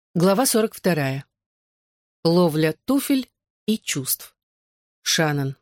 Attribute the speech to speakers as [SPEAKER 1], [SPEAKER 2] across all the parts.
[SPEAKER 1] Глава 42. Ловля туфель и чувств. Шаннон.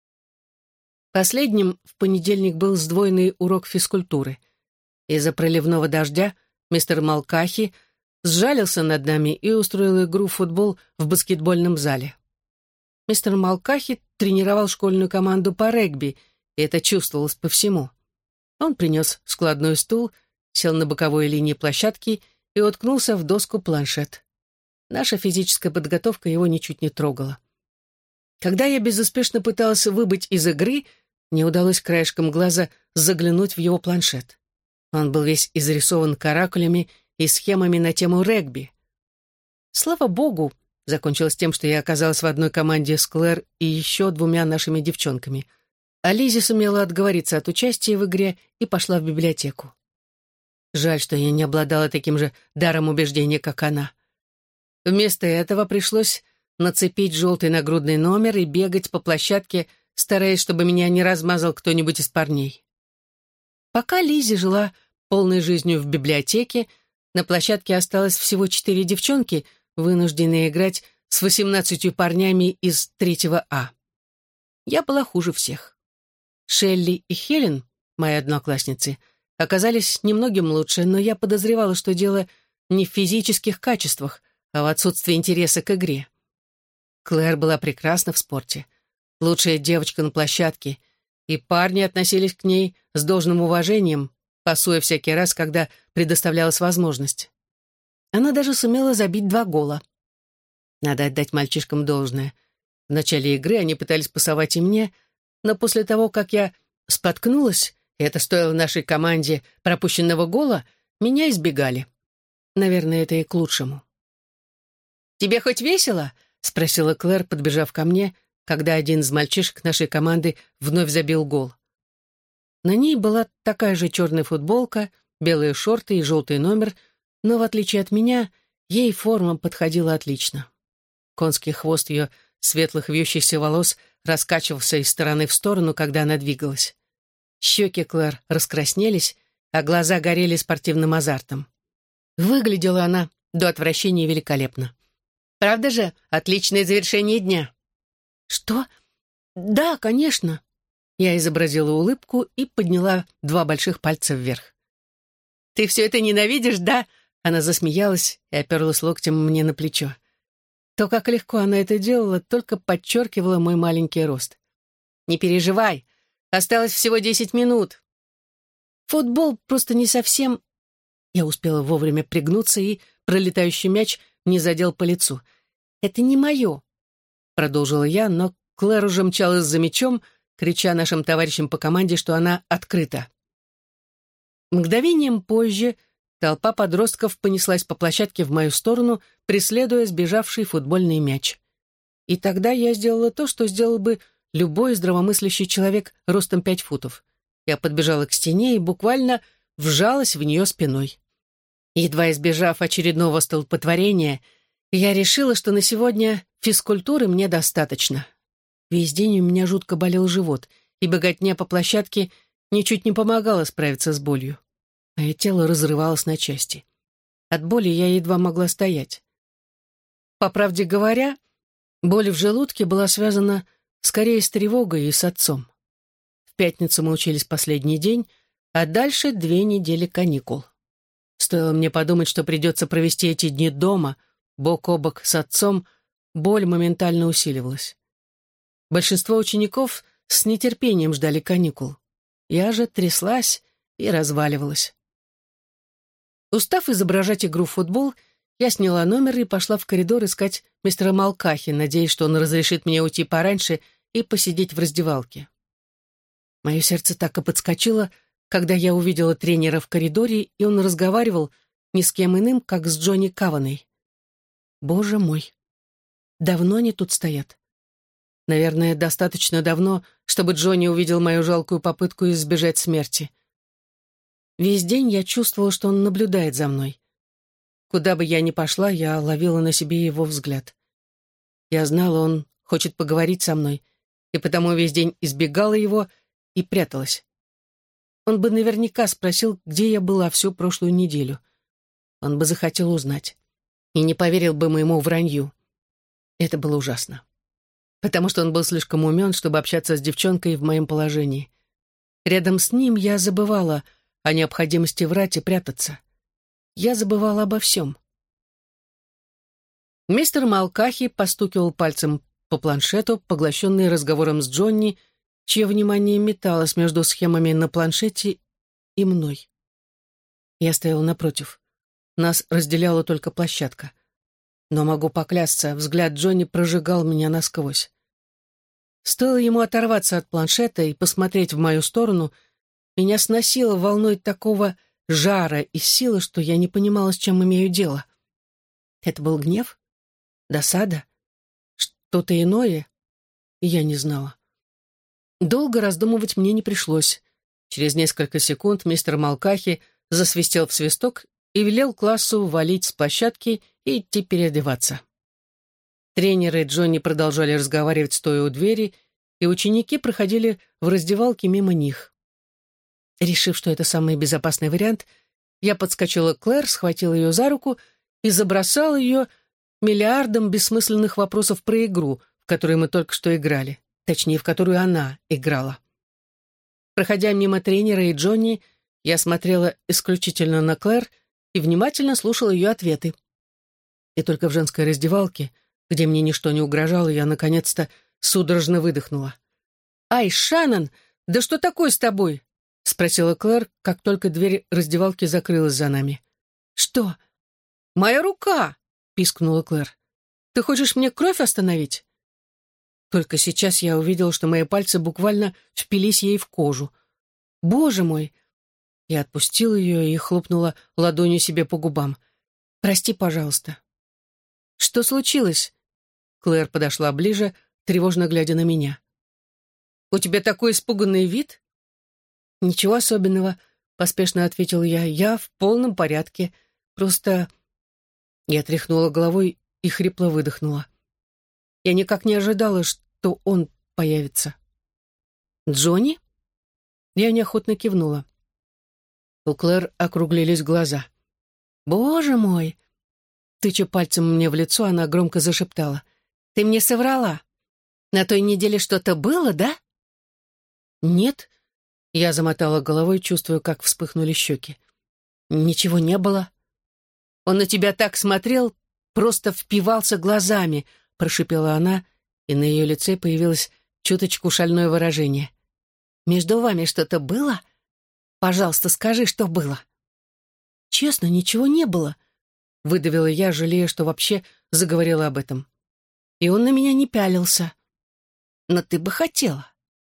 [SPEAKER 1] Последним в понедельник был сдвоенный урок физкультуры. Из-за проливного дождя мистер Малкахи сжалился над нами и устроил игру в футбол в баскетбольном зале. Мистер Малкахи тренировал школьную команду по регби, и это чувствовалось по всему. Он принес складной стул, сел на боковой линии площадки и уткнулся в доску планшет. Наша физическая подготовка его ничуть не трогала. Когда я безуспешно пыталась выбыть из игры, мне удалось краешком глаза заглянуть в его планшет. Он был весь изрисован каракулями и схемами на тему регби. Слава богу, закончилось тем, что я оказалась в одной команде с Клэр и еще двумя нашими девчонками. А Лиззи сумела отговориться от участия в игре и пошла в библиотеку. Жаль, что я не обладала таким же даром убеждения, как она. Вместо этого пришлось нацепить желтый нагрудный номер и бегать по площадке, стараясь, чтобы меня не размазал кто-нибудь из парней. Пока Лиззи жила полной жизнью в библиотеке, на площадке осталось всего 4 девчонки, вынужденные играть с 18 парнями из 3 А. Я была хуже всех. Шелли и Хелен, мои одноклассницы, оказались немногим лучше, но я подозревала, что дело не в физических качествах, а в отсутствии интереса к игре. Клэр была прекрасна в спорте, лучшая девочка на площадке, и парни относились к ней с должным уважением, пасуя всякий раз, когда предоставлялась возможность. Она даже сумела забить 2 гола. Надо отдать мальчишкам должное. В начале игры они пытались пасовать и мне, но после того, как я споткнулась, и это стоило нашей команде пропущенного гола, меня избегали. Наверное, это и к лучшему. «Тебе хоть весело?» — спросила Клэр, подбежав ко мне, когда один из мальчишек нашей команды вновь забил гол. На ней была такая же черная футболка, белые шорты и желтый номер, но, в отличие от меня, ей форма подходила отлично. Конский хвост ее светлых вьющихся волос раскачивался из стороны в сторону, когда она двигалась. Щеки Клэр раскраснелись, а глаза горели спортивным азартом. Выглядела она до отвращения великолепно. Правда же, отличное завершение дня. Что? Да, конечно. Я изобразила улыбку и подняла 2 больших пальца вверх. Ты все это ненавидишь, да? Она засмеялась и оперлась локтем мне на плечо. То, как легко она это делала, только подчеркивало мой маленький рост. Не переживай, осталось всего 10 минут. Футбол просто не совсем... Я успела вовремя пригнуться, и пролетающий мяч не задел по лицу. «Это не мое», — продолжила я, но Клэр уже мчалась за мячом, крича нашим товарищам по команде, что она открыта. Мгновением позже толпа подростков понеслась по площадке в мою сторону, преследуя сбежавший футбольный мяч. И тогда я сделала то, что сделал бы любой здравомыслящий человек ростом 5 футов. Я подбежала к стене и буквально вжалась в нее спиной. Едва избежав очередного столпотворения, я решила, что на сегодня физкультуры мне достаточно. Весь день у меня жутко болел живот, и беготня по площадке ничуть не помогала справиться с болью. Мое тело разрывалось на части. От боли я едва могла стоять. По правде говоря, боль в желудке была связана скорее с тревогой и с отцом. В пятницу мы учились последний день, а дальше 2 недели каникул. Стоило мне подумать, что придется провести эти дни дома, бок о бок с отцом, боль моментально усиливалась. Большинство учеников с нетерпением ждали каникул. Я же тряслась и разваливалась. Устав изображать игру в футбол, я сняла номер и пошла в коридор искать мистера Малкахи, надеясь, что он разрешит мне уйти пораньше и посидеть в раздевалке. Мое сердце так и подскочило, когда я увидела тренера в коридоре, и он разговаривал ни с кем иным, как с Джонни Каваной. Боже мой! Давно они тут стоят? Наверное, достаточно давно, чтобы Джонни увидел мою жалкую попытку избежать смерти. Весь день я чувствовала, что он наблюдает за мной. Куда бы я ни пошла, я ловила на себе его взгляд. Я знала, он хочет поговорить со мной, и потому весь день избегала его и пряталась. Он бы наверняка спросил, где я была всю прошлую неделю. Он бы захотел узнать. и не поверил бы моему вранью. Это было ужасно. Потому что он был слишком умен, чтобы общаться с девчонкой в моем положении. Рядом с ним я забывала о необходимости врать и прятаться. Я забывала обо всем. Мистер Малкахи постукивал пальцем по планшету, поглощенный разговором с Джонни, чье внимание металось между схемами на планшете и мной. Я стояла напротив. Нас разделяла только площадка. Но могу поклясться, взгляд Джонни прожигал меня насквозь. Стоило ему оторваться от планшета и посмотреть в мою сторону, меня сносило волной такого жара и силы, что я не понимала, с чем имею дело. Это был гнев? Досада? Что-то иное? Я не знала. Долго раздумывать мне не пришлось. Через несколько секунд мистер Малкахи засвистел в свисток и велел классу валить с площадки и идти переодеваться. Тренеры Джонни продолжали разговаривать, стоя у двери, и ученики проходили в раздевалке мимо них. Решив, что это самый безопасный вариант, я подскочила к Клэр, схватила ее за руку и забросала ее миллиардом бессмысленных вопросов про игру, в которую мы только что играли, точнее, в которую она играла. Проходя мимо тренера и Джонни, я смотрела исключительно на Клэр и внимательно слушала ее ответы. И только в женской раздевалке, где мне ничто не угрожало, я наконец-то судорожно выдохнула. «Ай, Шаннон, да что такое с тобой?» — спросила Клэр, как только дверь раздевалки закрылась за нами. «Что?» «Моя рука!» — пискнула Клэр. «Ты хочешь мне кровь остановить?» Только сейчас я увидела, что мои пальцы буквально впились ей в кожу. «Боже мой!» Я отпустила ее и хлопнула ладонью себе по губам. «Прости, пожалуйста». «Что случилось?» Клэр подошла ближе, тревожно глядя на меня. «У тебя такой испуганный вид?» «Ничего особенного», — поспешно ответил я. «Я в полном порядке. Просто...» Я тряхнула головой и хрипло выдохнула. Я никак не ожидала, что он появится. «Джонни?» Я неохотно кивнула. У Клэр округлились глаза. «Боже мой!» Тыча пальцем мне в лицо, она громко зашептала. «Ты мне соврала. На той неделе что-то было, да?» «Нет». Я замотала головой, чувствуя, как вспыхнули щеки. «Ничего не было». «Он на тебя так смотрел, просто впивался глазами», — прошипела она, и на ее лице появилось чуточку шальное выражение. «Между вами что-то было? Пожалуйста, скажи, что было». «Честно, ничего не было», — выдавила я, жалея, что вообще заговорила об этом. «И он на меня не пялился. Но ты бы хотела».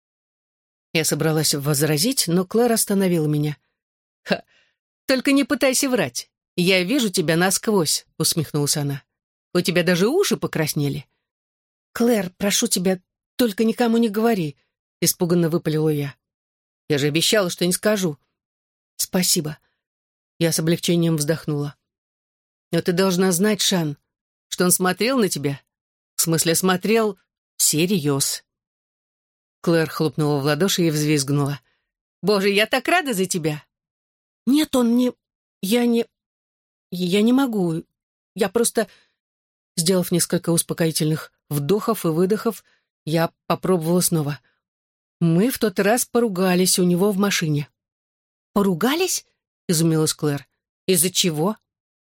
[SPEAKER 1] Я собралась возразить, но Клэр остановила меня. «Ха, только не пытайся врать. Я вижу тебя насквозь», — усмехнулась она. «У тебя даже уши покраснели». «Клэр, прошу тебя, только никому не говори», — испуганно выпалила я. «Я же обещала, что не скажу». «Спасибо». Я с облегчением вздохнула. «Но ты должна знать, Шан, что он смотрел на тебя. В смысле, смотрел всерьез». Клэр хлопнула в ладоши и взвизгнула. «Боже, я так рада за тебя!» «Нет, он не... Я не могу. Я просто...» Сделав несколько успокоительных вдохов и выдохов, я попробовала снова. «Мы в тот раз поругались у него в машине». «Поругались?» — изумилась Клэр. «Из-за чего?»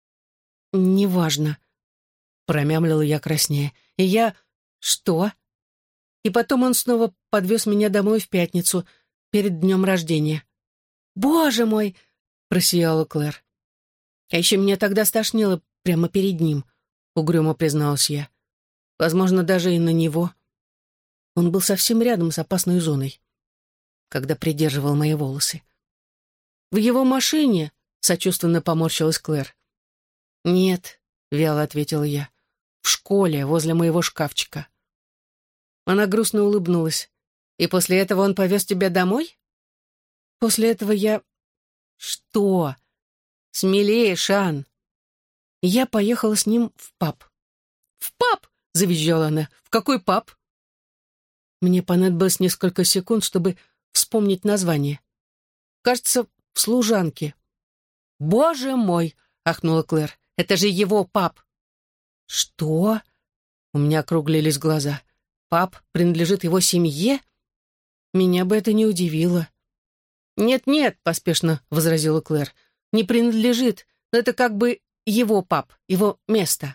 [SPEAKER 1] «Неважно», — промямлила я краснее. «И я... Что?» И потом он снова подвез меня домой в пятницу, перед днем рождения. «Боже мой!» — просияла Клэр. «А еще меня тогда стошнило прямо перед ним», — угрюмо призналась я. «Возможно, даже и на него. Он был совсем рядом с опасной зоной, когда придерживал мои волосы». «В его машине?» — сочувственно поморщилась Клэр. «Нет», — вяло ответила я, — «в школе, возле моего шкафчика». Она грустно улыбнулась. «И после этого он повез тебя домой?» «После этого я...» «Что?» «Смелее, Шан!» Я поехала с ним в паб. «В паб?» — завизжала она. «В какой паб?» Мне понадобилось несколько секунд, чтобы вспомнить название. Кажется, в «Служанке». «Боже мой!» — ахнула Клэр. «Это же его паб! «Что?» У меня округлились глаза. «Пап принадлежит его семье? Меня бы это не удивило». «Нет-нет», — поспешно возразила Клэр, — «не принадлежит. Это как бы его пап, его место,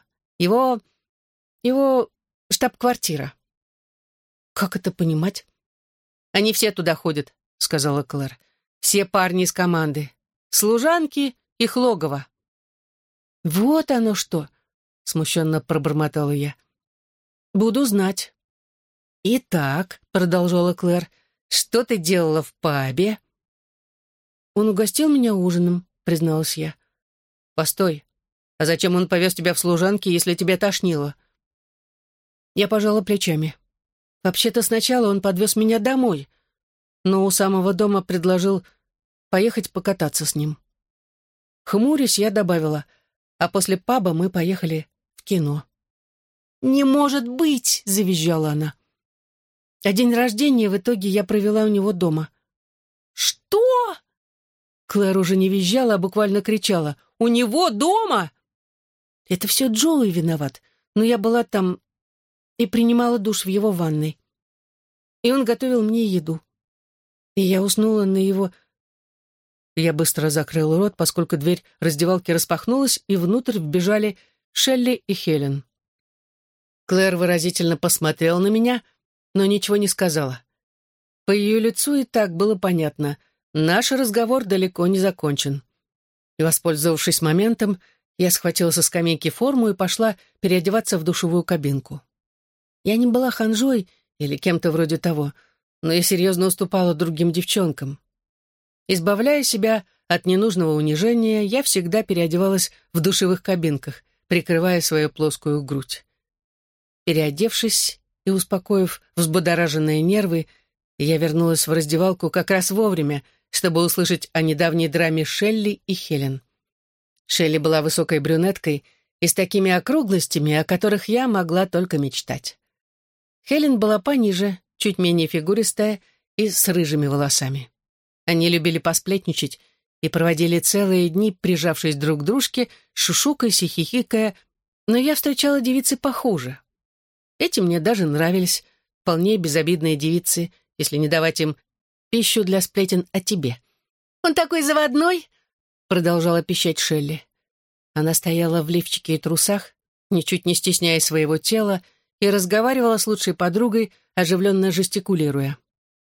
[SPEAKER 1] его штаб-квартира». «Как это понимать?» «Они все туда ходят», — сказала Клэр. «Все парни из команды. Служанки, их логово». «Вот оно что!» — смущенно пробормотала я. «Буду знать». «Итак», — продолжала Клэр, — «что ты делала в пабе?» «Он угостил меня ужином», — призналась я. «Постой, а зачем он повез тебя в служанки, если тебя тошнило?» Я пожала плечами. Вообще-то сначала он подвез меня домой, но у самого дома предложил поехать покататься с ним. Хмурясь, я добавила, а после паба мы поехали в кино. «Не может быть!» — завизжала она. А день рождения в итоге я провела у него дома. «Что?» Клэр уже не визжала, а буквально кричала. «У него дома?» Это все Джоуи виноват, но я была там и принимала душ в его ванной. И он готовил мне еду. И я уснула на его... Я быстро закрыла рот, поскольку дверь раздевалки распахнулась, и внутрь вбежали Шелли и Хелен. Клэр выразительно посмотрела на меня, но ничего не сказала. По ее лицу и так было понятно, наш разговор далеко не закончен. И, воспользовавшись моментом, я схватила со скамейки форму и пошла переодеваться в душевую кабинку. Я не была ханжой или кем-то вроде того, но я серьезно уступала другим девчонкам. Избавляя себя от ненужного унижения, я всегда переодевалась в душевых кабинках, прикрывая свою плоскую грудь. Переодевшись и успокоив взбудораженные нервы, я вернулась в раздевалку как раз вовремя, чтобы услышать о недавней драме Шелли и Хелен. Шелли была высокой брюнеткой и с такими округлостями, о которых я могла только мечтать. Хелен была пониже, чуть менее фигуристая и с рыжими волосами. Они любили посплетничать и проводили целые дни, прижавшись друг к дружке, шушукаясь и хихикая, но я встречала девицы похуже. Эти мне даже нравились, вполне безобидные девицы, если не давать им пищу для сплетен о тебе. «Он такой заводной!» — продолжала пищать Шелли. Она стояла в лифчике и трусах, ничуть не стесняя своего тела, и разговаривала с лучшей подругой, оживленно жестикулируя.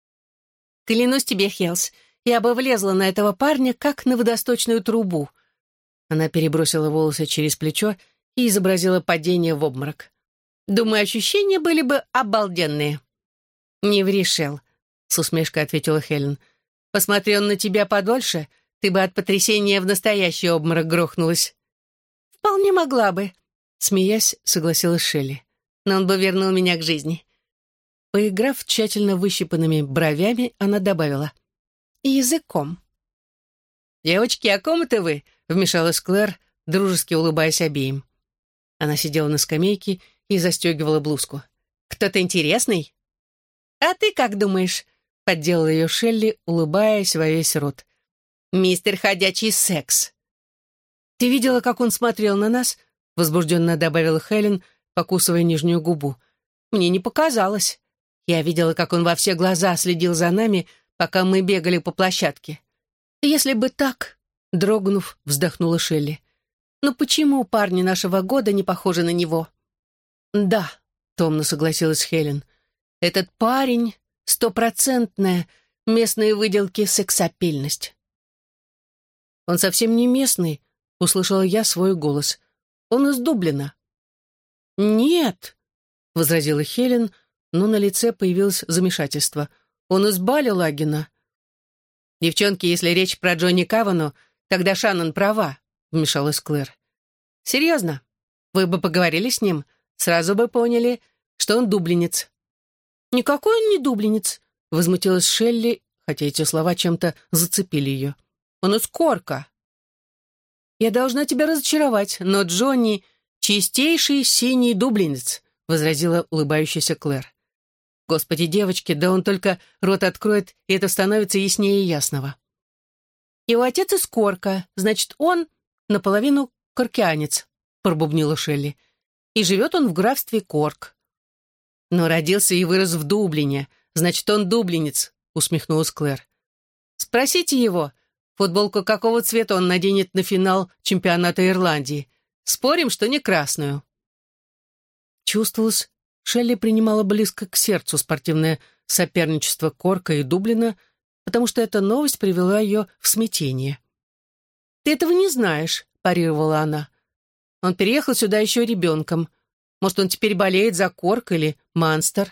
[SPEAKER 1] «Клянусь тебе, Хелс, я бы влезла на этого парня, как на водосточную трубу». Она перебросила волосы через плечо и изобразила падение в обморок. «Думаю, ощущения были бы обалденные». «Не ври, Шел», — с усмешкой ответила Хелен. «Посмотри он на тебя подольше, ты бы от потрясения в настоящий обморок грохнулась». «Вполне могла бы», — смеясь, согласилась Шелли. «Но он бы вернул меня к жизни». Поиграв тщательно выщипанными бровями, она добавила: «И языком». «Девочки, о ком это вы?» — вмешалась Клэр, дружески улыбаясь обеим. Она сидела на скамейке и застегивала блузку. «Кто-то интересный?» «А ты как думаешь?» — подделала ее Шелли, улыбаясь во весь рот. «Мистер Ходячий секс». «Ты видела, как он смотрел на нас?» — возбужденно добавила Хелен, покусывая нижнюю губу. «Мне не показалось. Я видела, как он во все глаза следил за нами, пока мы бегали по площадке». «Если бы так...» — дрогнув, вздохнула Шелли. «Но почему парни нашего года не похожи на него?» «Да», — томно согласилась Хелен. «Этот парень — стопроцентная местные выделки сексапильность». «Он совсем не местный», — услышала я свой голос. «Он из Дублина». «Нет», — возразила Хелен, но на лице появилось замешательство. «Он из Балли-Лагена». «Девчонки, если речь про Джонни Кавану, тогда Шаннон права», — вмешалась Клэр. «Серьезно, вы бы поговорили с ним, сразу бы поняли, что он дублинец». «Никакой он не дублинец», — возмутилась Шелли, хотя эти слова чем-то зацепили ее. «Он из Корка». «Я должна тебя разочаровать, но Джонни — чистейший синий дублинец», — возразила улыбающаяся Клэр. «Господи, девочки, да он только рот откроет, и это становится яснее ясного». «Его отец из Корка, значит, он наполовину коркианец», — пробубнила Шелли. и живет он в графстве Корк. Но родился и вырос в Дублине, значит, он дублинец, усмехнулась Клэр. Спросите его, футболку какого цвета он наденет на финал чемпионата Ирландии. Спорим, что не красную. Чувствовалось, Шелли принимала близко к сердцу спортивное соперничество Корка и Дублина, потому что эта новость привела ее в смятение. «Ты этого не знаешь», — парировала она. «Он переехал сюда еще ребенком. Может, он теперь болеет за Корк или Манстер?»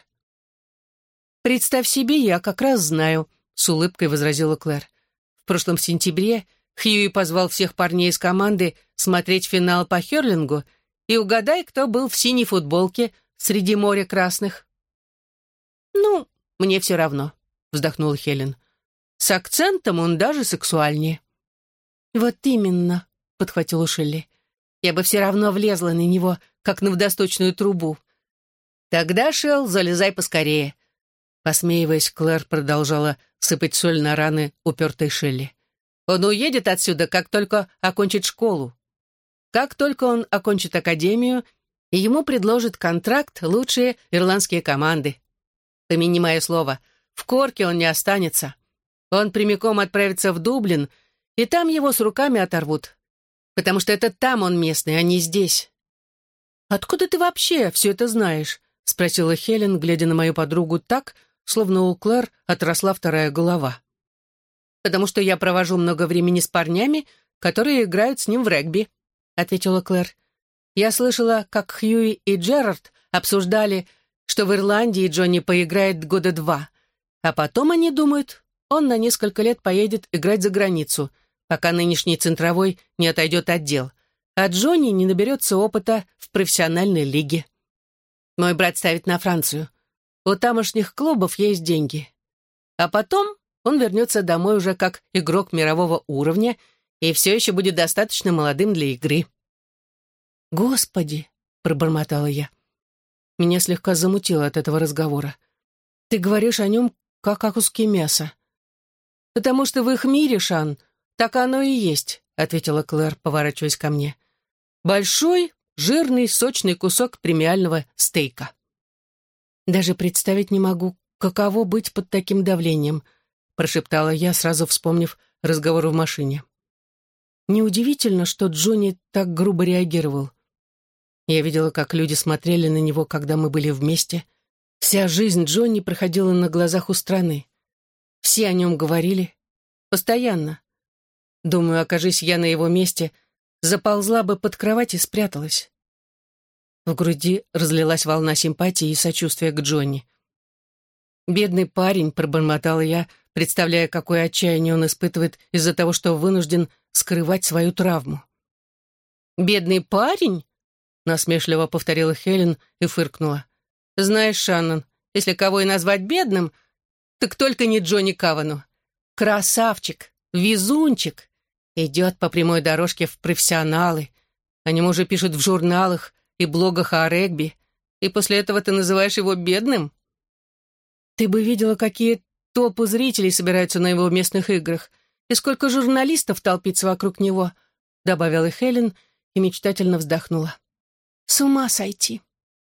[SPEAKER 1] «Представь себе, я как раз знаю», — с улыбкой возразила Клэр. «В прошлом сентябре Хьюи позвал всех парней из команды смотреть финал по хёрлингу, и угадай, кто был в синей футболке среди моря красных». «Ну, мне все равно», — вздохнула Хелен. «С акцентом он даже сексуальнее». «Вот именно», — подхватила Шелли. «Я бы все равно влезла на него, как на водосточную трубу». «Тогда, Шелл, залезай поскорее». Посмеиваясь, Клэр продолжала сыпать соль на раны упертой Шелли. «Он уедет отсюда, как только окончит школу. Как только он окончит академию, и ему предложат контракт лучшие ирландские команды. Помяни мое слово, в Корке он не останется. Он прямиком отправится в Дублин, и там его с руками оторвут. Потому что это там он местный, а не здесь». «Откуда ты вообще все это знаешь?» — спросила Хелен, глядя на мою подругу так, словно у Клэр отросла вторая голова. «Потому что я провожу много времени с парнями, которые играют с ним в регби», — ответила Клэр. «Я слышала, как Хьюи и Джерард обсуждали, что в Ирландии Джонни поиграет года 2, а потом они думают, он на несколько лет поедет играть за границу, пока нынешний центровой не отойдет от дел, а Джонни не наберется опыта в профессиональной лиге. Мой брат ставит на Францию. У тамошних клубов есть деньги. А потом он вернется домой уже как игрок мирового уровня и все еще будет достаточно молодым для игры». «Господи!» — пробормотала я. Меня слегка замутило от этого разговора. «Ты говоришь о нем, как о куске мяса». «Потому что в их мире, Шан, так оно и есть», — ответила Клэр, поворачиваясь ко мне. «Большой, жирный, сочный кусок премиального стейка». «Даже представить не могу, каково быть под таким давлением», — прошептала я, сразу вспомнив разговор в машине. Неудивительно, что Джонни так грубо реагировал. Я видела, как люди смотрели на него, когда мы были вместе. Вся жизнь Джонни проходила на глазах у страны. Все о нем говорили. Постоянно. Думаю, окажись я на его месте, заползла бы под кровать и спряталась. В груди разлилась волна симпатии и сочувствия к Джонни. «Бедный парень», — пробормотала я, представляя, какое отчаяние он испытывает из-за того, что вынужден скрывать свою травму. «Бедный парень?» — насмешливо повторила Хелен и фыркнула. «Знаешь, Шаннон, если кого и назвать бедным, так только не Джонни Кавану. Красавчик, везунчик, идет по прямой дорожке в профессионалы. О нем уже пишут в журналах и блогах о регби, и после этого ты называешь его бедным? Ты бы видела, какие толпы зрителей собираются на его местных играх, и сколько журналистов толпится вокруг него», — добавила Хелен и мечтательно вздохнула. «С ума сойти».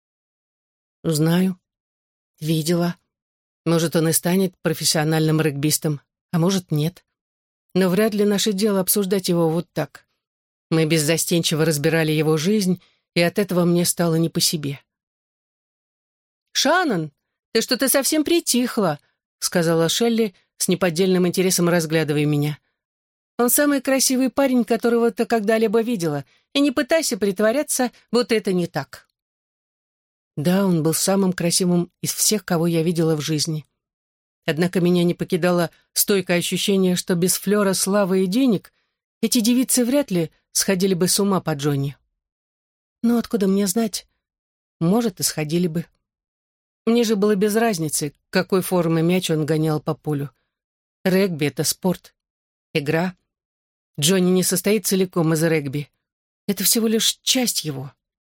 [SPEAKER 1] «Знаю. Видела. Может, он и станет профессиональным регбистом, а может, нет. Но вряд ли наше дело обсуждать его вот так. Мы беззастенчиво разбирали его жизнь, и от этого мне стало не по себе». «Шаннон, ты что-то совсем притихла», — сказала Шелли, с неподдельным интересом разглядывая меня. «Он самый красивый парень, которого ты когда-либо видела, и не пытайся притворяться, будто это не так». Да, он был самым красивым из всех, кого я видела в жизни. Однако меня не покидало стойкое ощущение, что без флера славы и денег эти девицы вряд ли сходили бы с ума по Джонни. Но откуда мне знать? Может, и сходили бы. Мне же было без разницы, какой формы мяч он гонял по полю. Регби — это спорт, игра. Джонни не состоит целиком из регби. Это всего лишь часть его.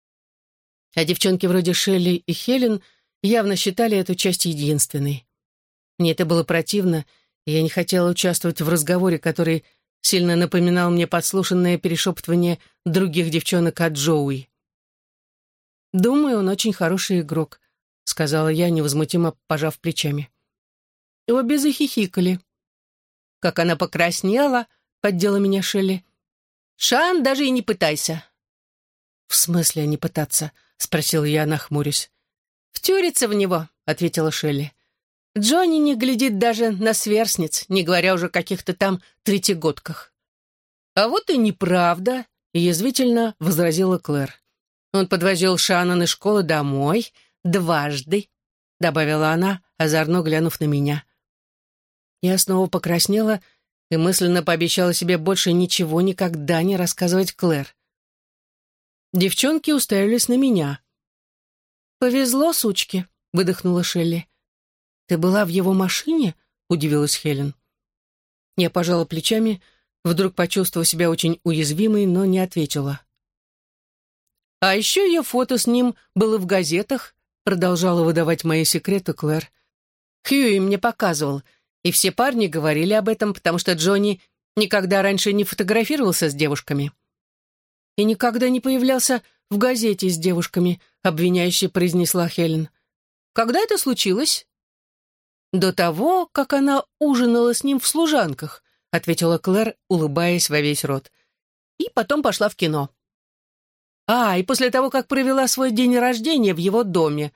[SPEAKER 1] А девчонки вроде Шелли и Хелен явно считали эту часть единственной. Мне это было противно, и я не хотела участвовать в разговоре, который сильно напоминал мне подслушанное перешептывание других девчонок от Джоуи. «Думаю, он очень хороший игрок», — сказала я, невозмутимо пожав плечами. И обе захихикали. «Как она покраснела!» — поддела меня Шелли. «Шан, даже и не пытайся!» «В смысле не пытаться?» — спросила я, нахмурясь. «Втюриться в него», — ответила Шелли. «Джонни не глядит даже на сверстниц, не говоря уже о каких-то там третьегодках». «А вот и неправда», — язвительно возразила Клэр. «Он подвозил Шаннон из школы домой дважды», — добавила она, озорно глянув на меня. Я снова покраснела и мысленно пообещала себе больше ничего никогда не рассказывать Клэр. Девчонки уставились на меня. «Повезло, сучки», — выдохнула Шелли. «Ты была в его машине?» — удивилась Хелен. Я пожала плечами, вдруг почувствовав себя очень уязвимой, но не ответила. «А еще ее фото с ним было в газетах», — продолжала выдавать мои секреты Клэр. «Хьюи мне показывал, и все парни говорили об этом, потому что Джонни никогда раньше не фотографировался с девушками». «И никогда не появлялся в газете с девушками», — обвиняюще произнесла Хелен. «Когда это случилось?» «До того, как она ужинала с ним в служанках», — ответила Клэр, улыбаясь во весь рот. «И потом пошла в кино». И после того, как провела свой день рождения в его доме».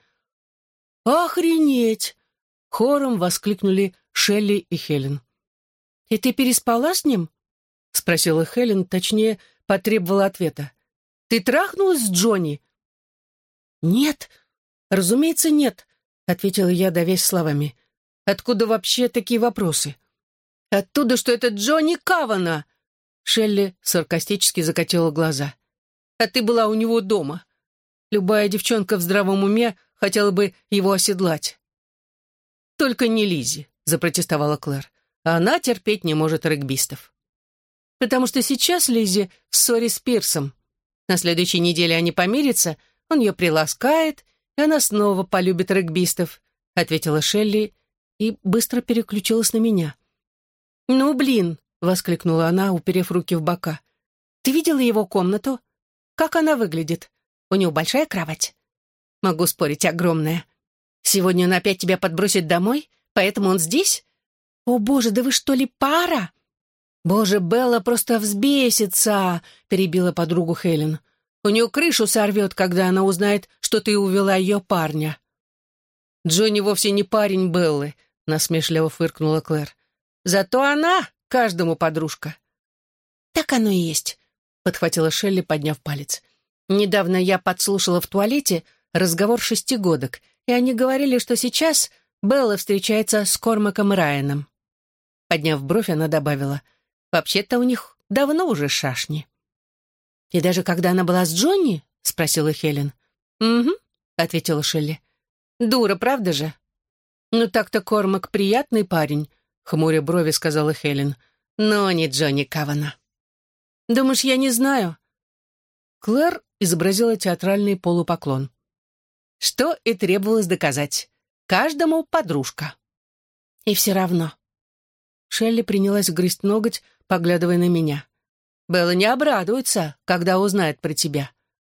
[SPEAKER 1] «Охренеть!» — хором воскликнули Шелли и Хелен. «И ты переспала с ним?» — спросила Хелен, точнее, потребовала ответа. «Ты трахнулась с Джонни?» «Нет, разумеется, нет», — ответила я, давясь словами. «Откуда вообще такие вопросы?» «Оттуда, что это Джонни Кавана!» Шелли саркастически закатила глаза. «А ты была у него дома. Любая девчонка в здравом уме хотела бы его оседлать». «Только не Лиззи», — запротестовала Клэр. «Она терпеть не может регбистов». «Потому что сейчас Лиззи в ссоре с Пирсом. На следующей неделе они помирятся, он ее приласкает, и она снова полюбит регбистов», — ответила Шелли и быстро переключилась на меня. «Ну, блин!» — воскликнула она, уперев руки в бока. «Ты видела его комнату? Как она выглядит? У него большая кровать?» «Могу спорить, огромная. Сегодня он опять тебя подбросит домой, поэтому он здесь? О, боже, да вы что ли пара?» «Боже, Белла просто взбесится!» — перебила подругу Хелен. «У нее крышу сорвет, когда она узнает, что ты увела ее парня». «Джонни вовсе не парень Беллы», — насмешливо фыркнула Клэр. «Зато она каждому подружка». «Так оно и есть», — подхватила Шелли, подняв палец. «Недавно я подслушала в туалете разговор шестигодок, и они говорили, что сейчас Белла встречается с Кормаком Райаном». Подняв бровь, она добавила: «Вообще-то у них давно уже шашни». «И даже когда она была с Джонни?» — спросила Хелен. «Угу», — ответила Шелли. «Дура, правда же?» «Ну так-то Кормак приятный парень», — хмуря брови сказала Хелен. «Но не Джонни Кавана». «Думаешь, я не знаю?» Клэр изобразила театральный полупоклон. Что и требовалось доказать. Каждому подружка. И все равно. Шелли принялась грызть ноготь, поглядывая на меня. «Белла не обрадуется, когда узнает про тебя».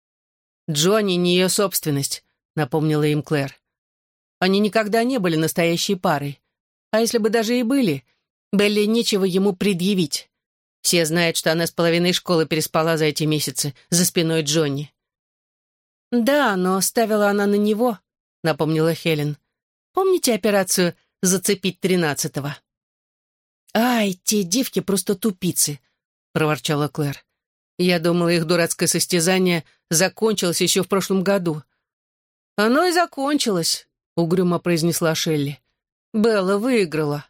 [SPEAKER 1] «Джонни не ее собственность», — напомнила им Клэр. «Они никогда не были настоящей парой. А если бы даже и были, Белле нечего ему предъявить. Все знают, что она с половиной школы переспала за эти месяцы за спиной Джонни». «Да, но ставила она на него», — напомнила Хелен. «Помните операцию «Зацепить 13-го»?» «Ай, те девки просто тупицы», — проворчала Клэр. «Я думала, их дурацкое состязание закончилось еще в прошлом году». «Оно и закончилось», — угрюмо произнесла Шелли. «Белла выиграла».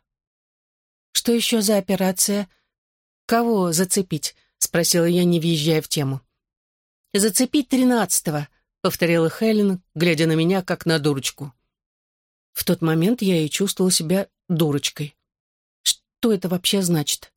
[SPEAKER 1] «Что еще за операция? Кого зацепить?» — спросила я, не въезжая в тему. «Зацепить 13-го», — повторила Хелен, глядя на меня, как на дурочку. В тот момент я и чувствовала себя дурочкой. Что это вообще значит?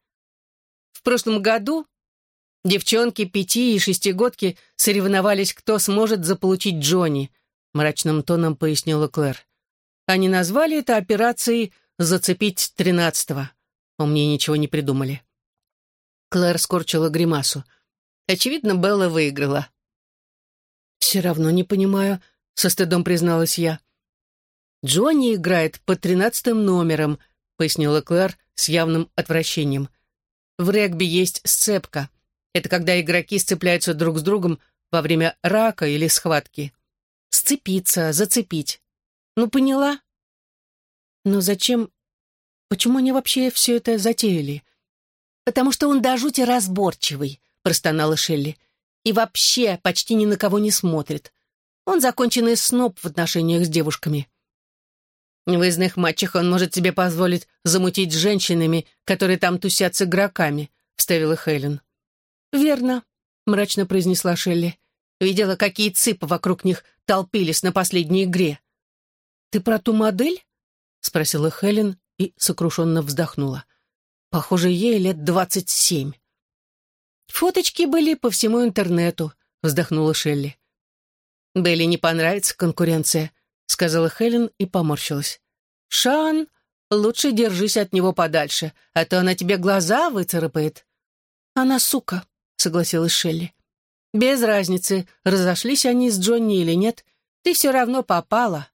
[SPEAKER 1] В прошлом году девчонки 5- и 6-годки соревновались, кто сможет заполучить Джонни, мрачным тоном пояснила Клэр. Они назвали это операцией «Зацепить 13-го». Умнее ничего не придумали. Клэр скорчила гримасу. Очевидно, Белла выиграла. «Все равно не понимаю», — со стыдом призналась я. «Джонни играет под 13-м номером», — пояснила Клэр с явным отвращением. «В регби есть сцепка. Это когда игроки сцепляются друг с другом во время рака или схватки. Сцепиться, зацепить. Ну, поняла?» «Но зачем? Почему они вообще все это затеяли?» «Потому что он до жути разборчивый», — простонала Шелли. «И вообще почти ни на кого не смотрит. Он законченный сноб в отношениях с девушками». «В выездных матчах он может себе позволить замутить с женщинами, которые там тусят с игроками», — вставила Хелен. «Верно», — мрачно произнесла Шелли. «Видела, какие цыпы вокруг них толпились на последней игре». «Ты про ту модель?» — спросила Хелен и сокрушенно вздохнула. «Похоже, ей лет 27». «Фоточки были по всему интернету», — вздохнула Шелли. «Белли не понравится конкуренция», — сказала Хелен и поморщилась. «Шан, лучше держись от него подальше, а то она тебе глаза выцарапает». «Она сука», — согласилась Шелли. «Без разницы, разошлись они с Джонни или нет, ты все равно попала».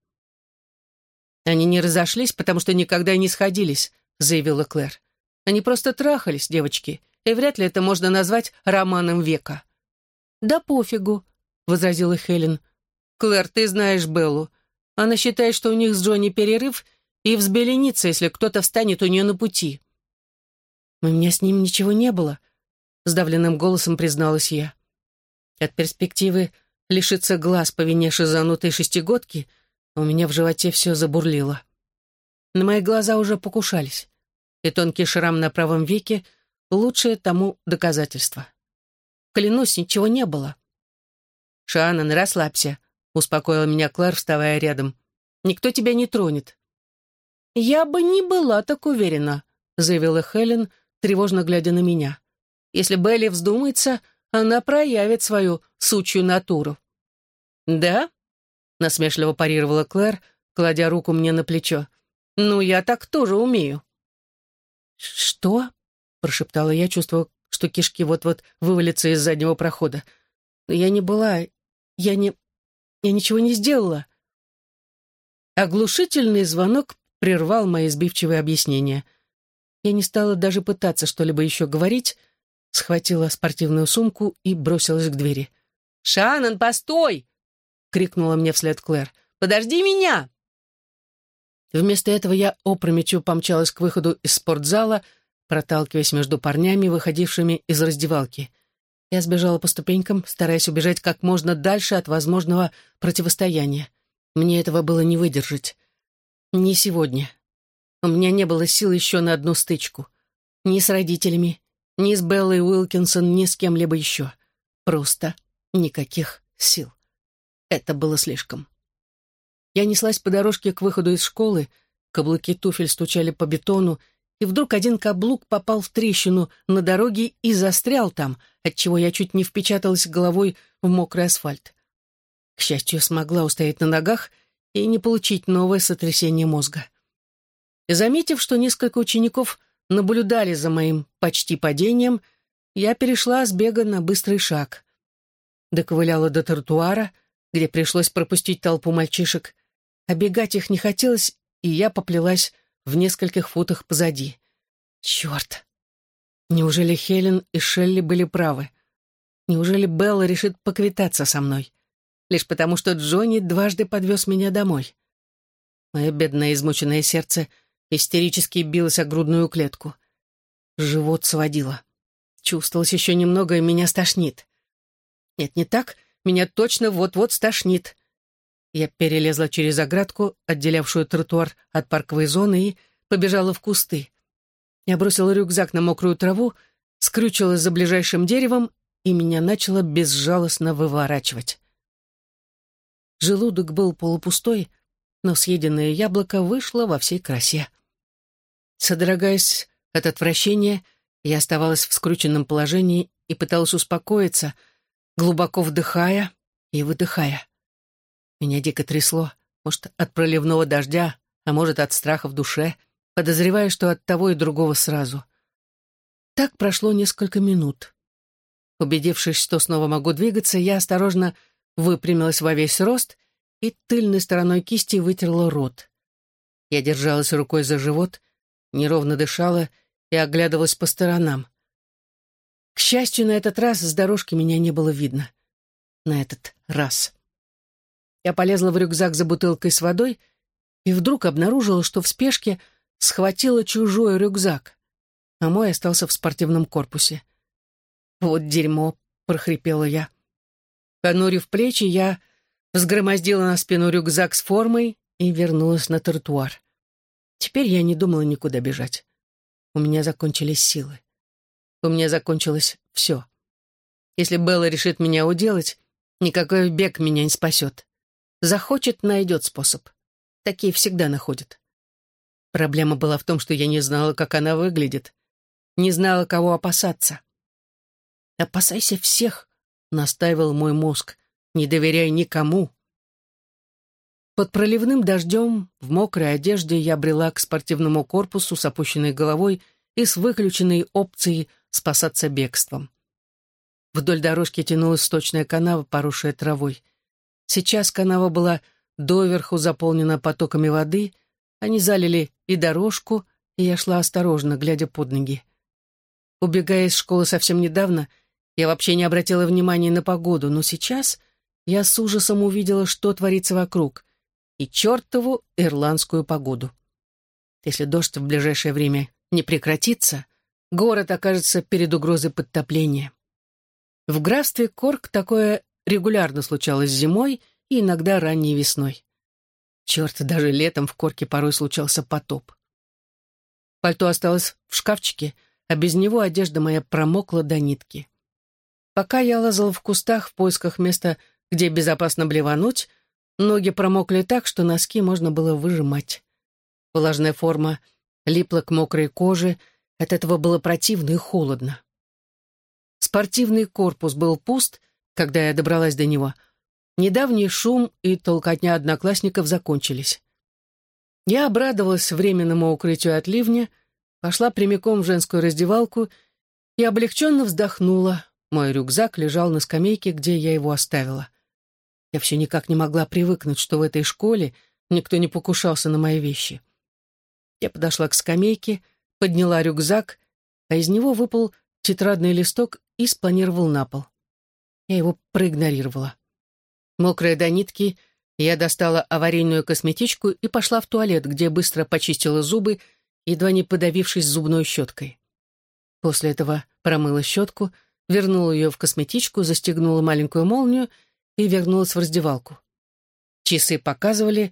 [SPEAKER 1] «Они не разошлись, потому что никогда не сходились», — заявила Клэр. «Они просто трахались, девочки, и вряд ли это можно назвать романом века». «Да пофигу», — возразила Хелен. «Клэр, ты знаешь Беллу. Она считает, что у них с Джонни перерыв, и взбеленится, если кто-то встанет у нее на пути». «У меня с ним ничего не было», — сдавленным голосом призналась я. От перспективы лишиться глаз по вине шизанутой шестигодки у меня в животе все забурлило. На мои глаза уже покушались, и тонкий шрам на правом веке — лучшее тому доказательство. Клянусь, ничего не было. «Шаннон, расслабься», — успокоила меня Клэр, вставая рядом. «Никто тебя не тронет». «Я бы не была так уверена», — заявила Хелен, тревожно глядя на меня. «Если Белли вздумается, она проявит свою сучью натуру». «Да?» — насмешливо парировала Клэр, кладя руку мне на плечо. «Ну, я так тоже умею». «Что?» — прошептала я, чувствуя, что кишки вот-вот вывалятся из заднего прохода. «Я не была... Я ничего не сделала». Оглушительный звонок прервал мои сбивчивые объяснения. Я не стала даже пытаться что-либо еще говорить, схватила спортивную сумку и бросилась к двери. «Шаннон, постой!» — крикнула мне вслед Клэр. «Подожди меня!» Вместо этого я опрометью помчалась к выходу из спортзала, проталкиваясь между парнями, выходившими из раздевалки. Я сбежала по ступенькам, стараясь убежать как можно дальше от возможного противостояния. Мне этого было не выдержать. Не сегодня. У меня не было сил еще на одну стычку. Ни с родителями, ни с Беллой Уилкинсон, ни с кем-либо еще. Просто никаких сил. Это было слишком. Я неслась по дорожке к выходу из школы, каблуки туфель стучали по бетону, и вдруг один каблук попал в трещину на дороге и застрял там, отчего я чуть не впечаталась головой в мокрый асфальт. К счастью, смогла устоять на ногах и не получить новое сотрясение мозга. Заметив, что несколько учеников наблюдали за моим почти падением, я перешла с бега на быстрый шаг. Доковыляла до тротуара, где пришлось пропустить толпу мальчишек. Обегать их не хотелось, и я поплелась в нескольких футах позади. Черт! Неужели Хелен и Шелли были правы? Неужели Белла решит поквитаться со мной? Лишь потому, что Джонни дважды подвез меня домой. Мое бедное измученное сердце истерически билось о грудную клетку. Живот сводило. Чувствовалось еще немного, и меня стошнит. Нет, не так. Меня точно вот-вот стошнит. Я перелезла через оградку, отделявшую тротуар от парковой зоны, и побежала в кусты. Я бросила рюкзак на мокрую траву, скрючилась за ближайшим деревом, и меня начало безжалостно выворачивать. Желудок был полупустой, но съеденное яблоко вышло во всей красе. Содрогаясь от отвращения, я оставалась в скрюченном положении и пыталась успокоиться, глубоко вдыхая и выдыхая. Меня дико трясло, может, от проливного дождя, а может, от страха в душе, подозревая, что от того и другого сразу. Так прошло несколько минут. Убедившись, что снова могу двигаться, я осторожно выпрямилась во весь рост и тыльной стороной кисти вытерла рот. Я держалась рукой за живот, неровно дышала и оглядывалась по сторонам. К счастью, на этот раз с дорожки меня не было видно. На этот раз. Я полезла в рюкзак за бутылкой с водой и вдруг обнаружила, что в спешке схватила чужой рюкзак, а мой остался в спортивном корпусе. «Вот дерьмо!» — прохрипела я. Понурив плечи, я взгромоздила на спину рюкзак с формой и вернулась на тротуар. Теперь я не думала никуда бежать. У меня закончились силы. У меня закончилось все. Если Белла решит меня уделать, никакой бег меня не спасет. Захочет — найдет способ. Такие всегда находят. Проблема была в том, что я не знала, как она выглядит. Не знала, кого опасаться. «Опасайся всех», — настаивал мой мозг. «Не доверяй никому». Под проливным дождем, в мокрой одежде, я брела к спортивному корпусу с опущенной головой и с выключенной опцией спасаться бегством. Вдоль дорожки тянулась сточная канава, поросшая травой. Сейчас канава была доверху заполнена потоками воды, они залили и дорожку, и я шла осторожно, глядя под ноги. Убегая из школы совсем недавно, я вообще не обратила внимания на погоду, но сейчас я с ужасом увидела, что творится вокруг, и чертову ирландскую погоду. Если дождь в ближайшее время не прекратится, город окажется перед угрозой подтопления. В графстве Корк такое регулярно случалось зимой и иногда ранней весной. Черт, даже летом в Корке порой случался потоп. Пальто осталось в шкафчике, а без него одежда моя промокла до нитки. Пока я лазала в кустах в поисках места, где безопасно блевануть, ноги промокли так, что носки можно было выжимать. Влажная форма липла к мокрой коже, от этого было противно и холодно. Спортивный корпус был пуст, когда я добралась до него. Недавний шум и толкотня одноклассников закончились. Я обрадовалась временному укрытию от ливня, пошла прямиком в женскую раздевалку и облегченно вздохнула. Мой рюкзак лежал на скамейке, где я его оставила. Я все никак не могла привыкнуть, что в этой школе никто не покушался на мои вещи. Я подошла к скамейке, подняла рюкзак, а из него выпал тетрадный листок и спланировал на пол. Я его проигнорировала. Мокрая до нитки, я достала аварийную косметичку и пошла в туалет, где быстро почистила зубы, едва не подавившись зубной щеткой. После этого промыла щетку, вернула ее в косметичку, застегнула маленькую молнию и вернулась в раздевалку. Часы показывали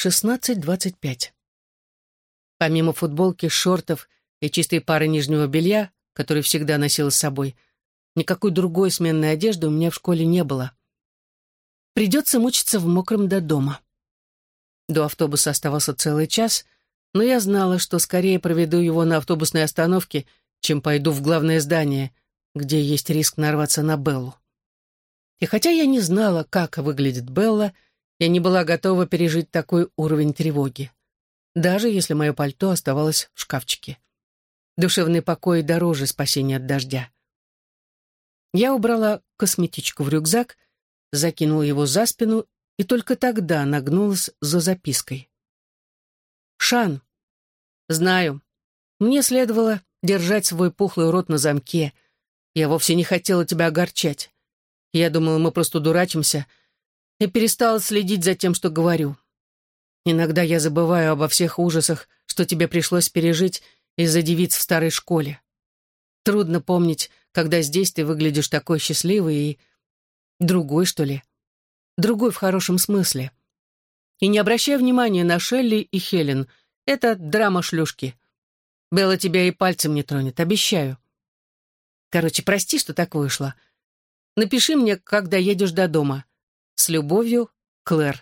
[SPEAKER 1] 16:25. Помимо футболки, шортов и чистой пары нижнего белья, который всегда носила с собой, никакой другой сменной одежды у меня в школе не было. Придется мучиться в мокром до дома. До автобуса оставался целый час, но я знала, что скорее проведу его на автобусной остановке, чем пойду в главное здание, где есть риск нарваться на Беллу. И хотя я не знала, как выглядит Белла, я не была готова пережить такой уровень тревоги, даже если мое пальто оставалось в шкафчике. Душевный покой дороже спасения от дождя. Я убрала косметичку в рюкзак, закинула его за спину и только тогда нагнулась за запиской. «Шан, знаю, мне следовало держать свой пухлый рот на замке. Я вовсе не хотела тебя огорчать. Я думала, мы просто дурачимся, и перестала следить за тем, что говорю. Иногда я забываю обо всех ужасах, что тебе пришлось пережить из-за девиц в старой школе. Трудно помнить, когда здесь ты выглядишь такой счастливой и... другой, что ли. Другой в хорошем смысле. И не обращай внимания на Шелли и Хелен. Это драма шлюшки. Белла тебя и пальцем не тронет, обещаю. Короче, прости, что так вышло. Напиши мне, когда едешь до дома. С любовью, Клэр».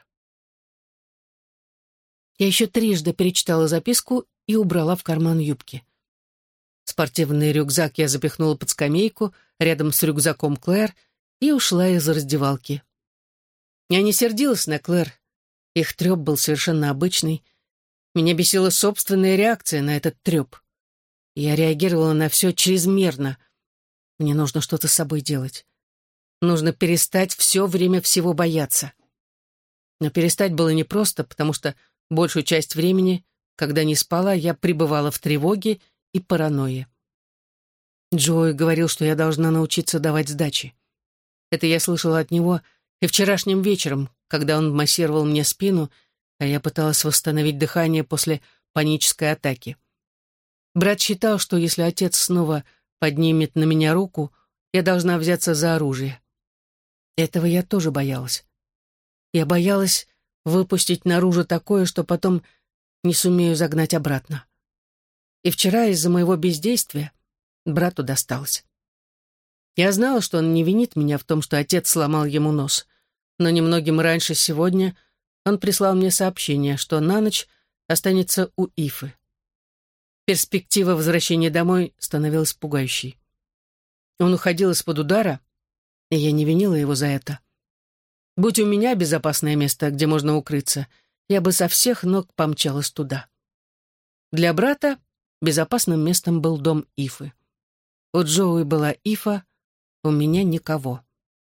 [SPEAKER 1] Я еще трижды перечитала записку и убрала в карман юбки. Спортивный рюкзак я запихнула под скамейку рядом с рюкзаком Клэр и ушла из раздевалки. Я не сердилась на Клэр. Их треп был совершенно обычный. Меня бесила собственная реакция на этот треп. Я реагировала на все чрезмерно. Мне нужно что-то с собой делать. нужно перестать все время всего бояться. Но перестать было непросто, потому что большую часть времени, когда не спала, я пребывала в тревоге и паранойе. Джои говорил, что я должна научиться давать сдачи. Это я слышала от него и вчерашним вечером, когда он массировал мне спину, а я пыталась восстановить дыхание после панической атаки. Брат считал, что если отец снова поднимет на меня руку, я должна взяться за оружие. Этого я тоже боялась. Я боялась выпустить наружу такое, что потом не сумею загнать обратно. И вчера из-за моего бездействия брату досталось. Я знала, что он не винит меня в том, что отец сломал ему нос, но немногим раньше сегодня он прислал мне сообщение, что на ночь останется у Ифы. Перспектива возвращения домой становилась пугающей. Он уходил из-под удара, и я не винила его за это. Будь у меня безопасное место, где можно укрыться, я бы со всех ног помчалась туда. Для брата безопасным местом был дом Ифы. У Джоуи была Ифа, у меня никого.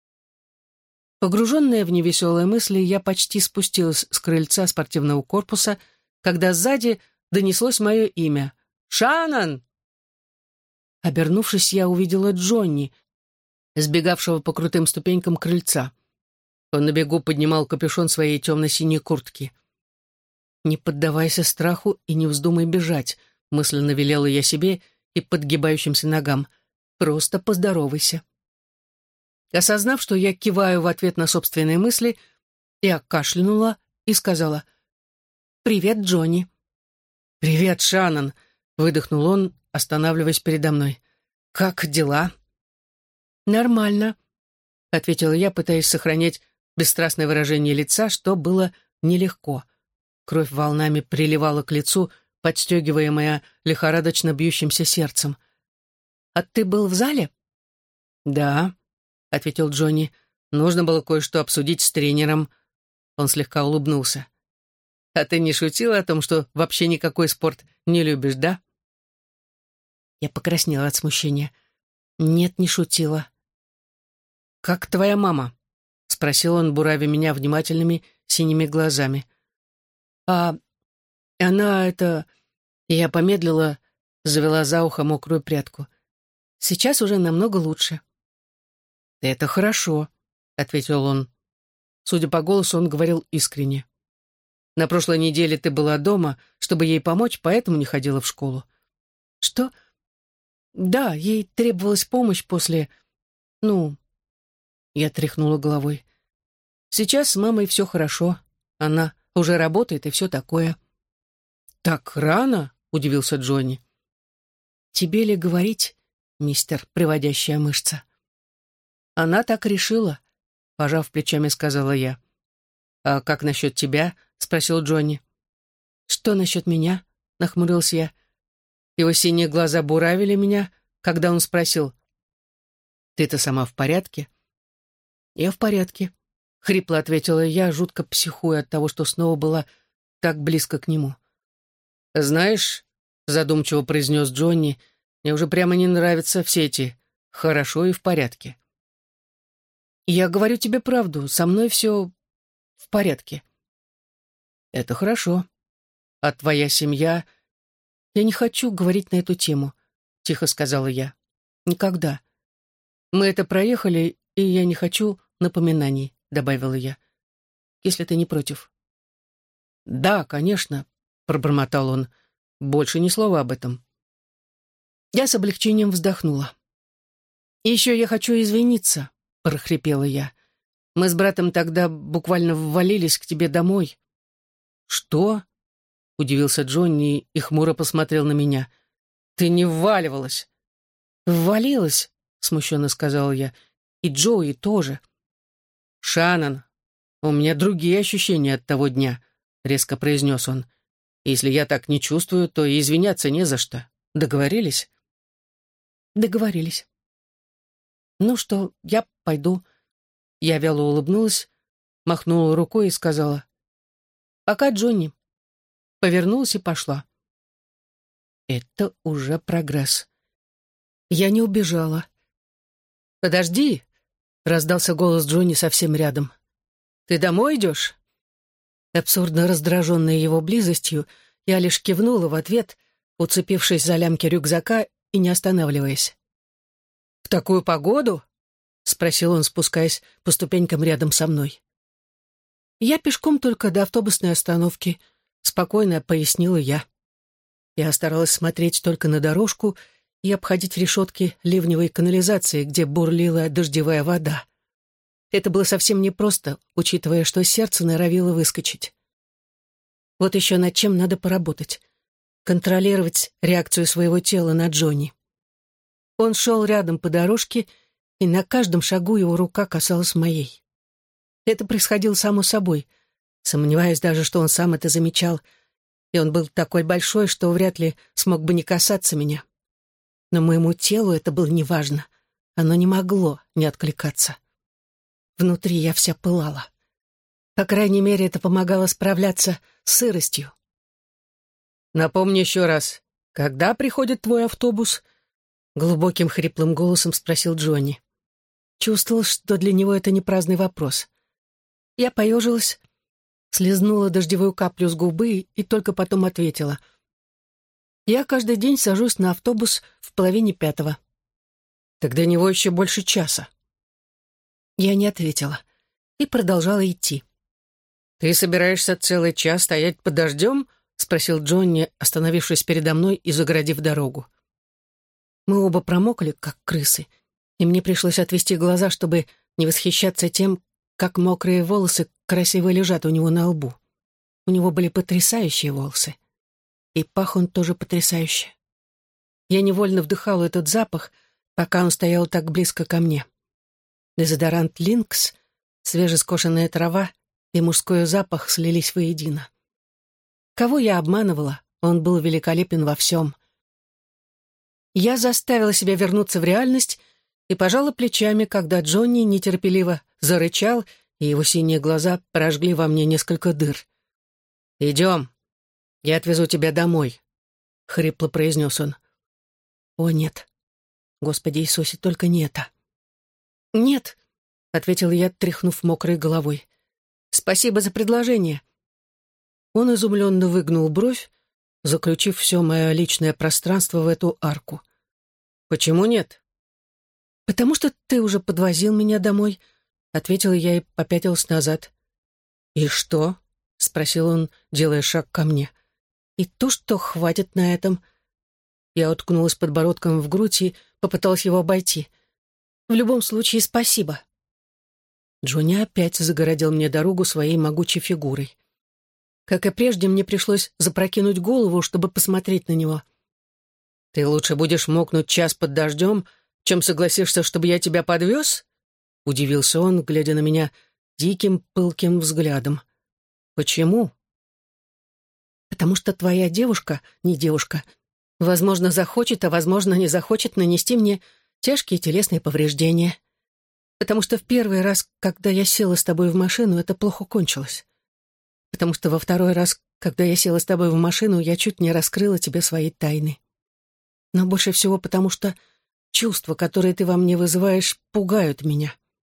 [SPEAKER 1] Погруженная в невеселые мысли, я почти спустилась с крыльца спортивного корпуса, когда сзади донеслось мое имя. «Шаннон!» Обернувшись, я увидела Джонни, сбегавшего по крутым ступенькам крыльца. Он на бегу поднимал капюшон своей темно-синей куртки. «Не поддавайся страху и не вздумай бежать», — мысленно велела я себе и подгибающимся ногам. «Просто поздоровайся». Осознав, что я киваю в ответ на собственные мысли, я кашлянула и сказала: «Привет, Джонни». «Привет, Шаннон», — выдохнул он, останавливаясь передо мной. «Как дела?» «Нормально», — ответила я, пытаясь сохранять бесстрастное выражение лица, что было нелегко. Кровь волнами приливала к лицу, подстегиваемая лихорадочно бьющимся сердцем. «А ты был в зале?» «Да», — ответил Джонни. «Нужно было кое-что обсудить с тренером». Он слегка улыбнулся. «А ты не шутила о том, что вообще никакой спорт не любишь, да?» Я покраснела от смущения. «Нет, не шутила». «Как твоя мама?» — спросил он, буравя меня внимательными синими глазами. «А она это...» Я помедлила, завела за ухо мокрую прядку. «Сейчас уже намного лучше». «Это хорошо», — ответил он. Судя по голосу, он говорил искренне. «На прошлой неделе ты была дома, чтобы ей помочь, поэтому не ходила в школу». «Что?» «Да, ей требовалась помощь после... Я тряхнула головой. «Сейчас с мамой все хорошо. Она уже работает и все такое». «Так рано?» — удивился Джонни. «Тебе ли говорить, мистер приводящая мышца?» «Она так решила», — пожав плечами, сказала я. «А как насчет тебя?» — спросил Джонни. «Что насчет меня?» — нахмурился я. Его синие глаза буравили меня, когда он спросил: «Ты-то сама в порядке?» «Я в порядке», — хрипло ответила я, жутко психуя от того, что снова была так близко к нему. «Знаешь», — задумчиво произнес Джонни, «мне уже прямо не нравятся все эти «хорошо» и «в порядке». «Я говорю тебе правду, со мной все в порядке». «Это хорошо. А твоя семья...» «Я не хочу говорить на эту тему», — тихо сказала я. «Никогда. Мы это проехали, и я не хочу напоминаний», — добавила я. «Если ты не против». «Да, конечно», — пробормотал он. «Больше ни слова об этом». Я с облегчением вздохнула. «И еще я хочу извиниться», — прохрипела я. «Мы с братом тогда буквально ввалились к тебе домой». «Что?» — удивился Джонни и хмуро посмотрел на меня. «Ты не вваливалась». «Ввалилась», — смущенно сказала я. «И Джоуи тоже». «Шаннон, у меня другие ощущения от того дня», — резко произнес он. «Если я так не чувствую, то и извиняться не за что. Договорились?» «Договорились». «Ну что, я пойду». Я вяло улыбнулась, махнула рукой и сказала: «Пока, Джонни». Повернулась и пошла. Это уже прогресс. Я не убежала. «Подожди!» Раздался голос Джонни совсем рядом. «Ты домой идешь?» Абсурдно раздраженная его близостью, я лишь кивнула в ответ, уцепившись за лямки рюкзака и не останавливаясь. «В такую погоду?» — спросил он, спускаясь по ступенькам рядом со мной. «Я пешком только до автобусной остановки», — спокойно пояснила я. Я старалась смотреть только на дорожку и обходить решетки ливневой канализации, где бурлила дождевая вода. Это было совсем непросто, учитывая, что сердце норовило выскочить. Вот еще над чем надо поработать. Контролировать реакцию своего тела на Джонни. Он шел рядом по дорожке, и на каждом шагу его рука касалась моей. Это происходило само собой, сомневаясь даже, что он сам это замечал, и он был такой большой, что вряд ли смог бы не касаться меня. Но моему телу это было неважно. Оно не могло не откликаться. Внутри я вся пылала. По крайней мере, это помогало справляться с сыростью. «Напомни еще раз, когда приходит твой автобус?» Глубоким хриплым голосом спросил Джонни. Чувствовал, что для него это не праздный вопрос. Я поежилась, слезнула дождевую каплю с губы и только потом ответила. «Я каждый день сажусь на автобус в 4:30. «Так до него еще больше часа». Я не ответила и продолжала идти. «Ты собираешься целый час стоять под дождем?» — спросил Джонни, остановившись передо мной и загородив дорогу. Мы оба промокли, как крысы, и мне пришлось отвести глаза, чтобы не восхищаться тем, как мокрые волосы красиво лежат у него на лбу. У него были потрясающие волосы. И пах он тоже потрясающе. Я невольно вдыхала этот запах, пока он стоял так близко ко мне. Дезодорант Линкс, свежескошенная трава и мужской запах слились воедино. Кого я обманывала, он был великолепен во всем. Я заставила себя вернуться в реальность и пожала плечами, когда Джонни нетерпеливо зарычал, и его синие глаза прожгли во мне несколько дыр. «Идем, я отвезу тебя домой», — хрипло произнес он. «О, нет. Господи Иисусе, только не это». «Нет», — ответил я, тряхнув мокрой головой. «Спасибо за предложение». Он изумленно выгнул бровь, заключив все мое личное пространство в эту арку. «Почему нет?» «Потому что ты уже подвозил меня домой», — ответила я и попятилась назад. «И что?» — спросил он, делая шаг ко мне. «И то, что хватит на этом». Я уткнулась подбородком в грудь и попыталась его обойти. «В любом случае, спасибо». Джонни опять загородил мне дорогу своей могучей фигурой. Как и прежде, мне пришлось запрокинуть голову, чтобы посмотреть на него. «Ты лучше будешь мокнуть час под дождем, чем согласишься, чтобы я тебя подвез?» — удивился он, глядя на меня диким, пылким взглядом. «Почему?» «Потому что твоя девушка, не девушка, возможно, захочет, а возможно, не захочет нанести мне тяжкие телесные повреждения. Потому что в первый раз, когда я села с тобой в машину, это плохо кончилось. Потому что во второй раз, когда я села с тобой в машину, я чуть не раскрыла тебе свои тайны. Но больше всего потому, что чувства, которые ты во мне вызываешь, пугают меня».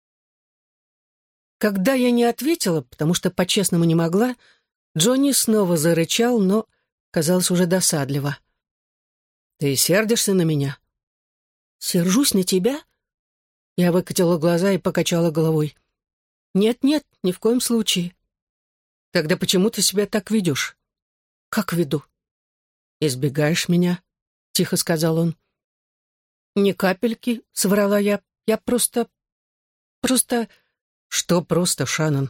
[SPEAKER 1] Когда я не ответила, потому что по-честному не могла, Джонни снова зарычал, но, казалось, уже досадливо. «Ты сердишься на меня?» «Сержусь на тебя?» Я выкатила глаза и покачала головой. «Нет-нет, ни в коем случае». «Тогда почему ты себя так ведешь?» «Как веду?» «Избегаешь меня», — тихо сказал он. «Ни капельки», — соврала я. «Я просто... «Что просто, Шаннон?»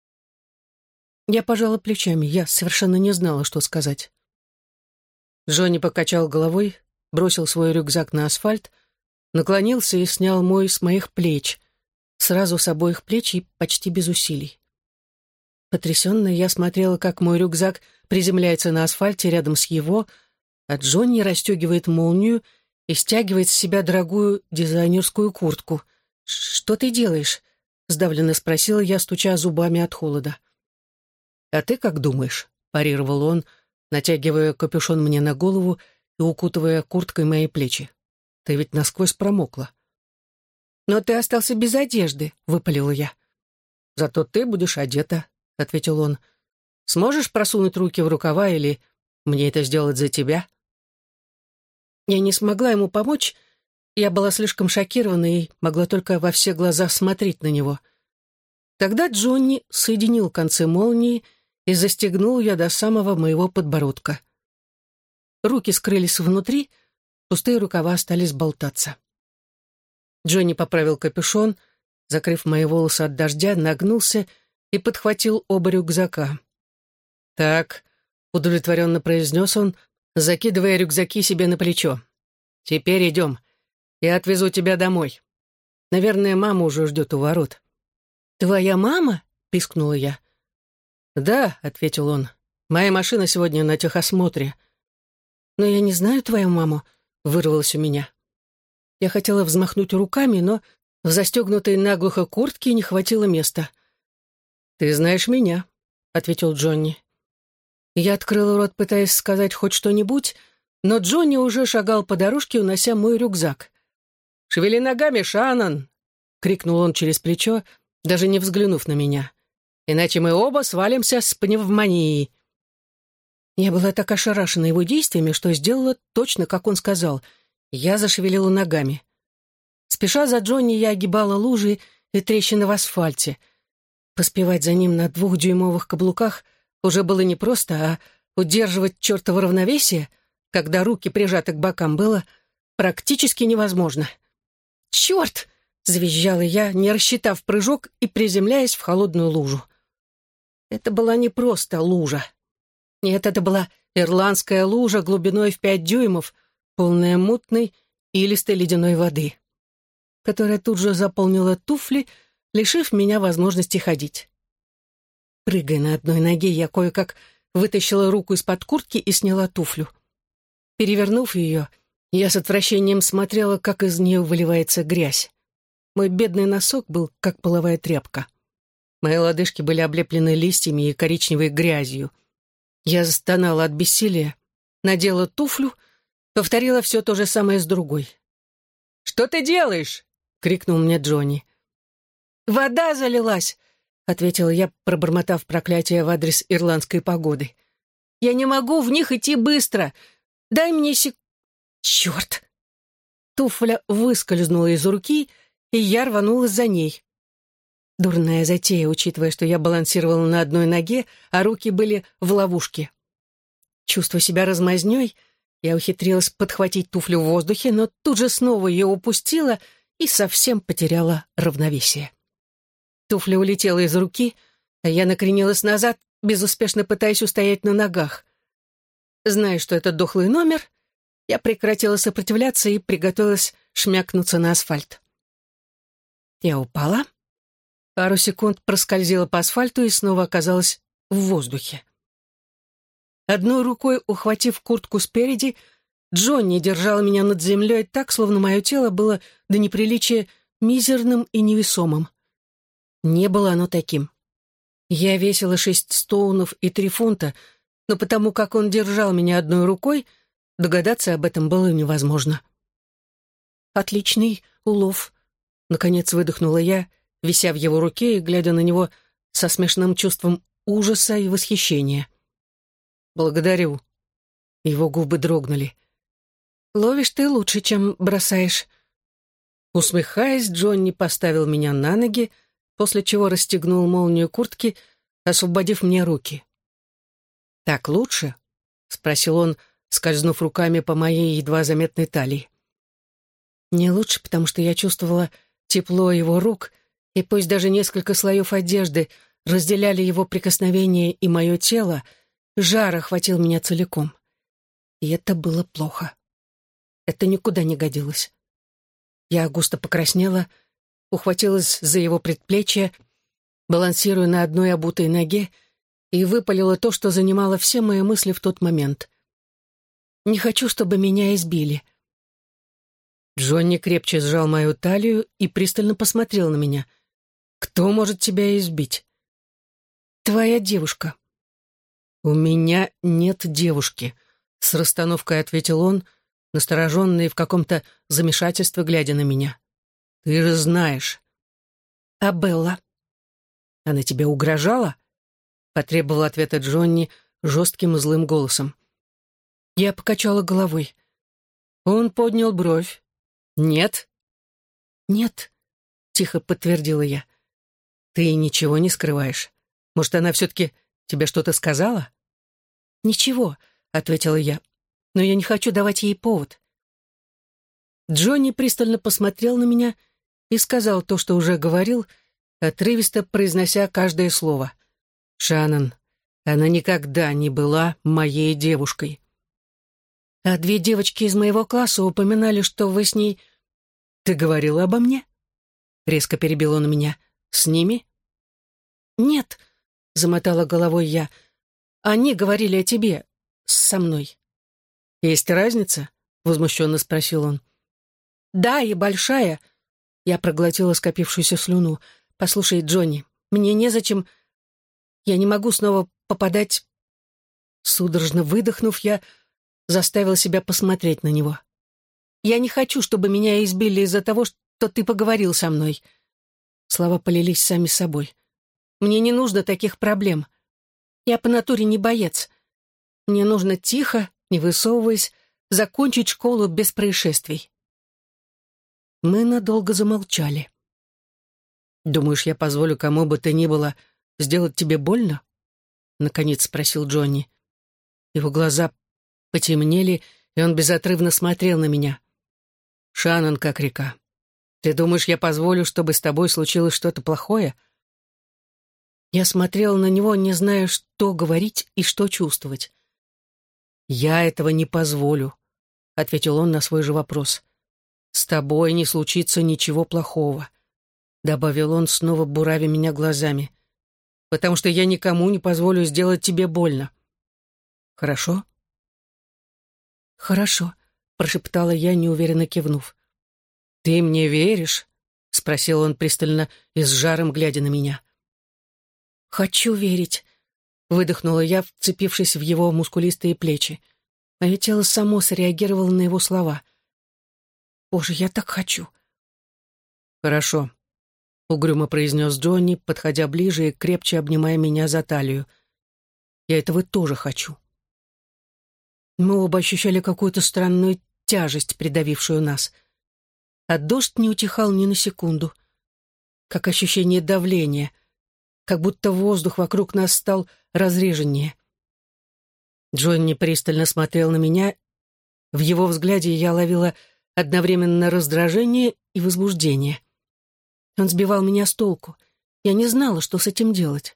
[SPEAKER 1] Я пожала плечами. Я совершенно не знала, что сказать. Джонни покачал головой, бросил свой рюкзак на асфальт, наклонился и снял мой с моих плеч, сразу с обоих плеч и почти без усилий. Потрясённая, я смотрела, как мой рюкзак приземляется на асфальте рядом с его, а Джонни расстегивает молнию и стягивает с себя дорогую дизайнерскую куртку. «Что ты делаешь?» — сдавленно спросила я, стуча зубами от холода. «А ты как думаешь?» — парировал он, натягивая капюшон мне на голову и укутывая курткой мои плечи. «Ты ведь насквозь промокла». «Но ты остался без одежды», — выпалила я. «Зато ты будешь одета», — ответил он. «Сможешь просунуть руки в рукава или мне это сделать за тебя?» Я не смогла ему помочь. Я была слишком шокирована и могла только во все глаза смотреть на него. Тогда Джонни соединил концы молнии и застегнул ее до самого моего подбородка. Руки скрылись внутри, пустые рукава остались болтаться. Джонни поправил капюшон, закрыв мои волосы от дождя, нагнулся и подхватил оба рюкзака. «Так», — удовлетворенно произнес он, закидывая рюкзаки себе на плечо. «Теперь идем. Я отвезу тебя домой. Наверное, мама уже ждет у ворот». «Твоя мама?» — пискнула я. «Да», — ответил он, — «моя машина сегодня на техосмотре». «Но я не знаю твою маму», — вырвалось у меня. Я хотела взмахнуть руками, но в застегнутой наглухо куртке не хватило места. «Ты знаешь меня», — ответил Джонни. Я открыла рот, пытаясь сказать хоть что-нибудь, но Джонни уже шагал по дорожке, унося мой рюкзак. «Шевели ногами, Шаннон!» — крикнул он через плечо, даже не взглянув на меня. «Иначе мы оба свалимся с пневмонией». Я была так ошарашена его действиями, что сделала точно, как он сказал. Я зашевелила ногами. Спеша за Джонни, я огибала лужи и трещины в асфальте. Поспевать за ним на 2-дюймовых каблуках уже было непросто, а удерживать чертово равновесие, когда руки прижаты к бокам, было практически невозможно. «Черт!» — завизжала я, не рассчитав прыжок и приземляясь в холодную лужу. Это была не просто лужа. Нет, это была ирландская лужа глубиной в 5 дюймов, полная мутной, илистой ледяной воды, которая тут же заполнила туфли, лишив меня возможности ходить. Прыгая на одной ноге, я кое-как вытащила руку из-под куртки и сняла туфлю. Перевернув ее, я с отвращением смотрела, как из нее выливается грязь. Мой бедный носок был как половая тряпка. Мои лодыжки были облеплены листьями и коричневой грязью. Я застонала от бессилия, надела туфлю, повторила все то же самое с другой. «Что ты делаешь?» — крикнул мне Джонни. «Вода залилась!» — ответила я, пробормотав проклятие в адрес ирландской погоды. «Я не могу в них идти быстро! Дай мне Черт!» Туфля выскользнула из руки, и я рванулась за ней. Дурная затея, учитывая, что я балансировала на одной ноге, а руки были в ловушке. Чувствуя себя размазнёй, я ухитрилась подхватить туфлю в воздухе, но тут же снова ее упустила и совсем потеряла равновесие. Туфля улетела из руки, а я накренилась назад, безуспешно пытаясь устоять на ногах. Зная, что это дохлый номер, я прекратила сопротивляться и приготовилась шмякнуться на асфальт. Я упала, пару секунд проскользила по асфальту и снова оказалась в воздухе. Одной рукой ухватив куртку спереди, Джонни держал меня над землей так, словно мое тело было до неприличия мизерным и невесомым. Не было оно таким. Я весила 6 стоунов и 3 фунта, но потому как он держал меня одной рукой, догадаться об этом было невозможно. «Отличный улов», — наконец выдохнула я, вися в его руке и глядя на него со смешанным чувством ужаса и восхищения. «Благодарю». Его губы дрогнули. «Ловишь ты лучше, чем бросаешь». Усмехаясь, Джонни поставил меня на ноги, после чего расстегнул молнию куртки, освободив мне руки. «Так лучше?» — спросил он, скользнув руками по моей едва заметной талии. «Не лучше, потому что я чувствовала тепло его рук, и пусть даже несколько слоев одежды разделяли его прикосновение и мое тело, жар охватил меня целиком. И это было плохо. Это никуда не годилось. Я густо покраснела, ухватилась за его предплечье, балансируя на одной обутой ноге, и выпалила то, что занимало все мои мысли в тот момент. «Не хочу, чтобы меня избили». Джонни крепче сжал мою талию и пристально посмотрел на меня. «Кто может тебя избить?» «Твоя девушка». «У меня нет девушки», — с расстановкой ответил он, настороженный в каком-то замешательстве, глядя на меня. Ты же знаешь.
[SPEAKER 2] А Белла?
[SPEAKER 1] Она тебе угрожала? Потребовал ответа Джонни жестким и злым голосом.
[SPEAKER 2] Я покачала головой.
[SPEAKER 1] Он поднял бровь. Нет?
[SPEAKER 2] Нет, тихо подтвердила я.
[SPEAKER 1] Ты ничего не скрываешь. Может, она все-таки тебе что-то сказала?
[SPEAKER 2] Ничего, ответила я. Но я не хочу давать ей повод.
[SPEAKER 1] Джонни пристально посмотрел на меня и сказал то, что уже говорил, отрывисто произнося каждое слово. «Шаннон, она никогда не была моей девушкой».
[SPEAKER 2] А 2 девочки из моего класса упоминали, что вы с ней...
[SPEAKER 1] «Ты говорила обо мне?» Резко перебил он меня. «С ними?»
[SPEAKER 2] «Нет», — замотала головой я. «Они говорили о тебе. Со мной».
[SPEAKER 1] «Есть разница?» — возмущенно спросил он.
[SPEAKER 2] «Да, и большая». Я проглотила скопившуюся слюну. «Послушай, Джонни, мне незачем... Я не могу снова попадать...» Судорожно выдохнув, я заставила себя посмотреть на него. «Я не хочу, чтобы меня избили из-за того, что ты поговорил со мной». Слова полились сами собой. «Мне не нужно таких проблем. Я по натуре не боец. Мне нужно тихо, не высовываясь, закончить школу без происшествий». Мы надолго замолчали.
[SPEAKER 1] «Думаешь, я позволю кому бы то ни было сделать тебе больно?» — наконец спросил Джонни. Его глаза потемнели, и он безотрывно смотрел на меня. «Шаннон, как река. Ты думаешь, я позволю, чтобы с тобой случилось что-то плохое?»
[SPEAKER 2] Я смотрела на него, не зная, что говорить и что чувствовать.
[SPEAKER 1] «Я этого не позволю», — ответил он на свой же вопрос. «С тобой не случится ничего плохого», — добавил он, снова буравя меня глазами, «потому что я никому не позволю сделать тебе больно. Хорошо?»
[SPEAKER 2] «Хорошо», — прошептала я, неуверенно кивнув.
[SPEAKER 1] «Ты мне веришь?» — спросил он пристально и с жаром глядя на меня.
[SPEAKER 2] «Хочу верить», — выдохнула я, вцепившись в его мускулистые плечи. Мое тело само среагировало на его слова. «Боже, я так хочу».
[SPEAKER 1] «Хорошо», — угрюмо произнес Джонни, подходя ближе и крепче обнимая меня за талию. «Я этого тоже хочу». Мы оба ощущали какую-то странную тяжесть, придавившую нас. А дождь не утихал ни на секунду. Как ощущение давления, как будто воздух вокруг нас стал разреженнее. Джонни пристально смотрел на меня. В его взгляде я ловила одновременно раздражение и возбуждение. Он сбивал меня с толку. Я не знала, что с этим делать.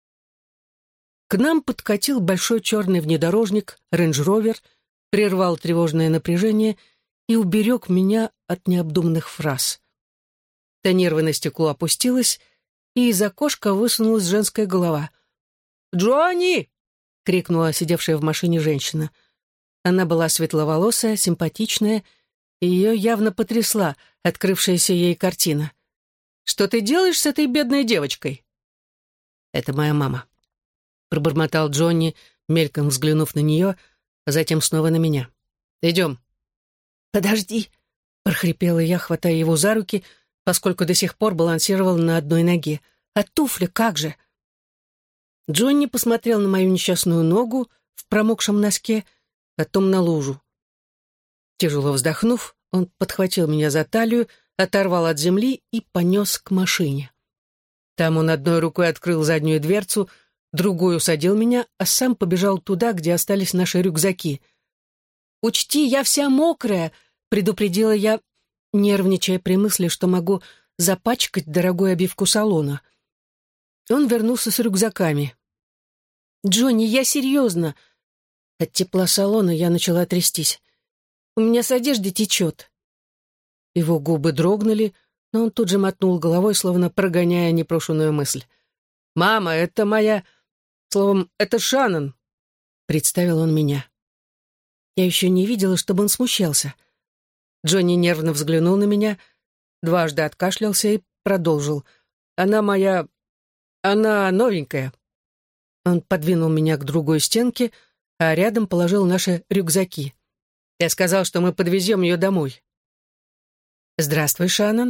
[SPEAKER 1] К нам подкатил большой черный внедорожник, рейндж-ровер, прервал тревожное напряжение и уберег меня от необдуманных фраз. Тонированное стекло опустилось, и из окошка высунулась женская голова. «Джонни!» — крикнула сидевшая в машине женщина. Она была светловолосая, симпатичная, и ее явно потрясла открывшаяся ей картина. «Что ты делаешь с этой бедной девочкой?» «Это моя мама», — пробормотал Джонни, мельком взглянув на нее, а затем снова на меня. «Идем». «Подожди», — прохрипела я, хватая его за руки, поскольку до сих пор балансировал на одной ноге. «А туфли как же?» Джонни посмотрел на мою несчастную ногу в промокшем носке, потом на лужу. Тяжело вздохнув, он подхватил меня за талию, оторвал от земли и понес к машине. Там он одной рукой открыл заднюю дверцу, другой усадил меня, а сам побежал туда, где остались наши рюкзаки. «Учти, я вся мокрая», — предупредила я, нервничая при мысли, что могу запачкать дорогую обивку салона. Он вернулся с рюкзаками. «Джонни, я серьезно!» От тепла салона я начала трястись. «У меня с одежды течет». Его губы дрогнули, но он тут же мотнул головой, словно прогоняя непрошенную мысль. «Мама, это моя... Словом, это Шаннон», — представил он меня. Я еще не видела, чтобы он смущался. Джонни нервно взглянул на меня, дважды откашлялся и продолжил. «Она моя... Она новенькая». Он подвинул меня к другой стенке, а рядом положил наши рюкзаки. Я сказал, что мы подвезем ее домой. «Здравствуй, Шаннон»,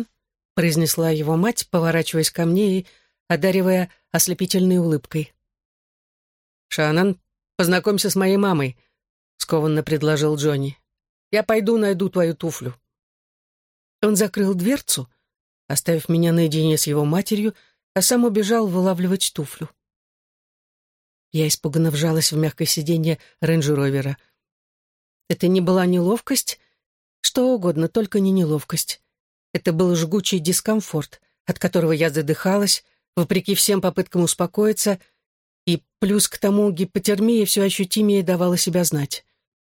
[SPEAKER 2] — произнесла его мать, поворачиваясь ко мне и одаривая ослепительной улыбкой.
[SPEAKER 1] «Шаннон, познакомься с моей мамой», — скованно предложил Джонни. «Я пойду найду твою туфлю».
[SPEAKER 2] Он закрыл дверцу, оставив меня наедине с его матерью, а сам убежал вылавливать туфлю. Я испуганно вжалась в мягкое сиденье рейндж-ровера. Это не была неловкость, что угодно, только не неловкость. Это был жгучий дискомфорт, от которого я задыхалась, вопреки всем попыткам успокоиться, и плюс к тому гипотермия все ощутимее давала себя знать.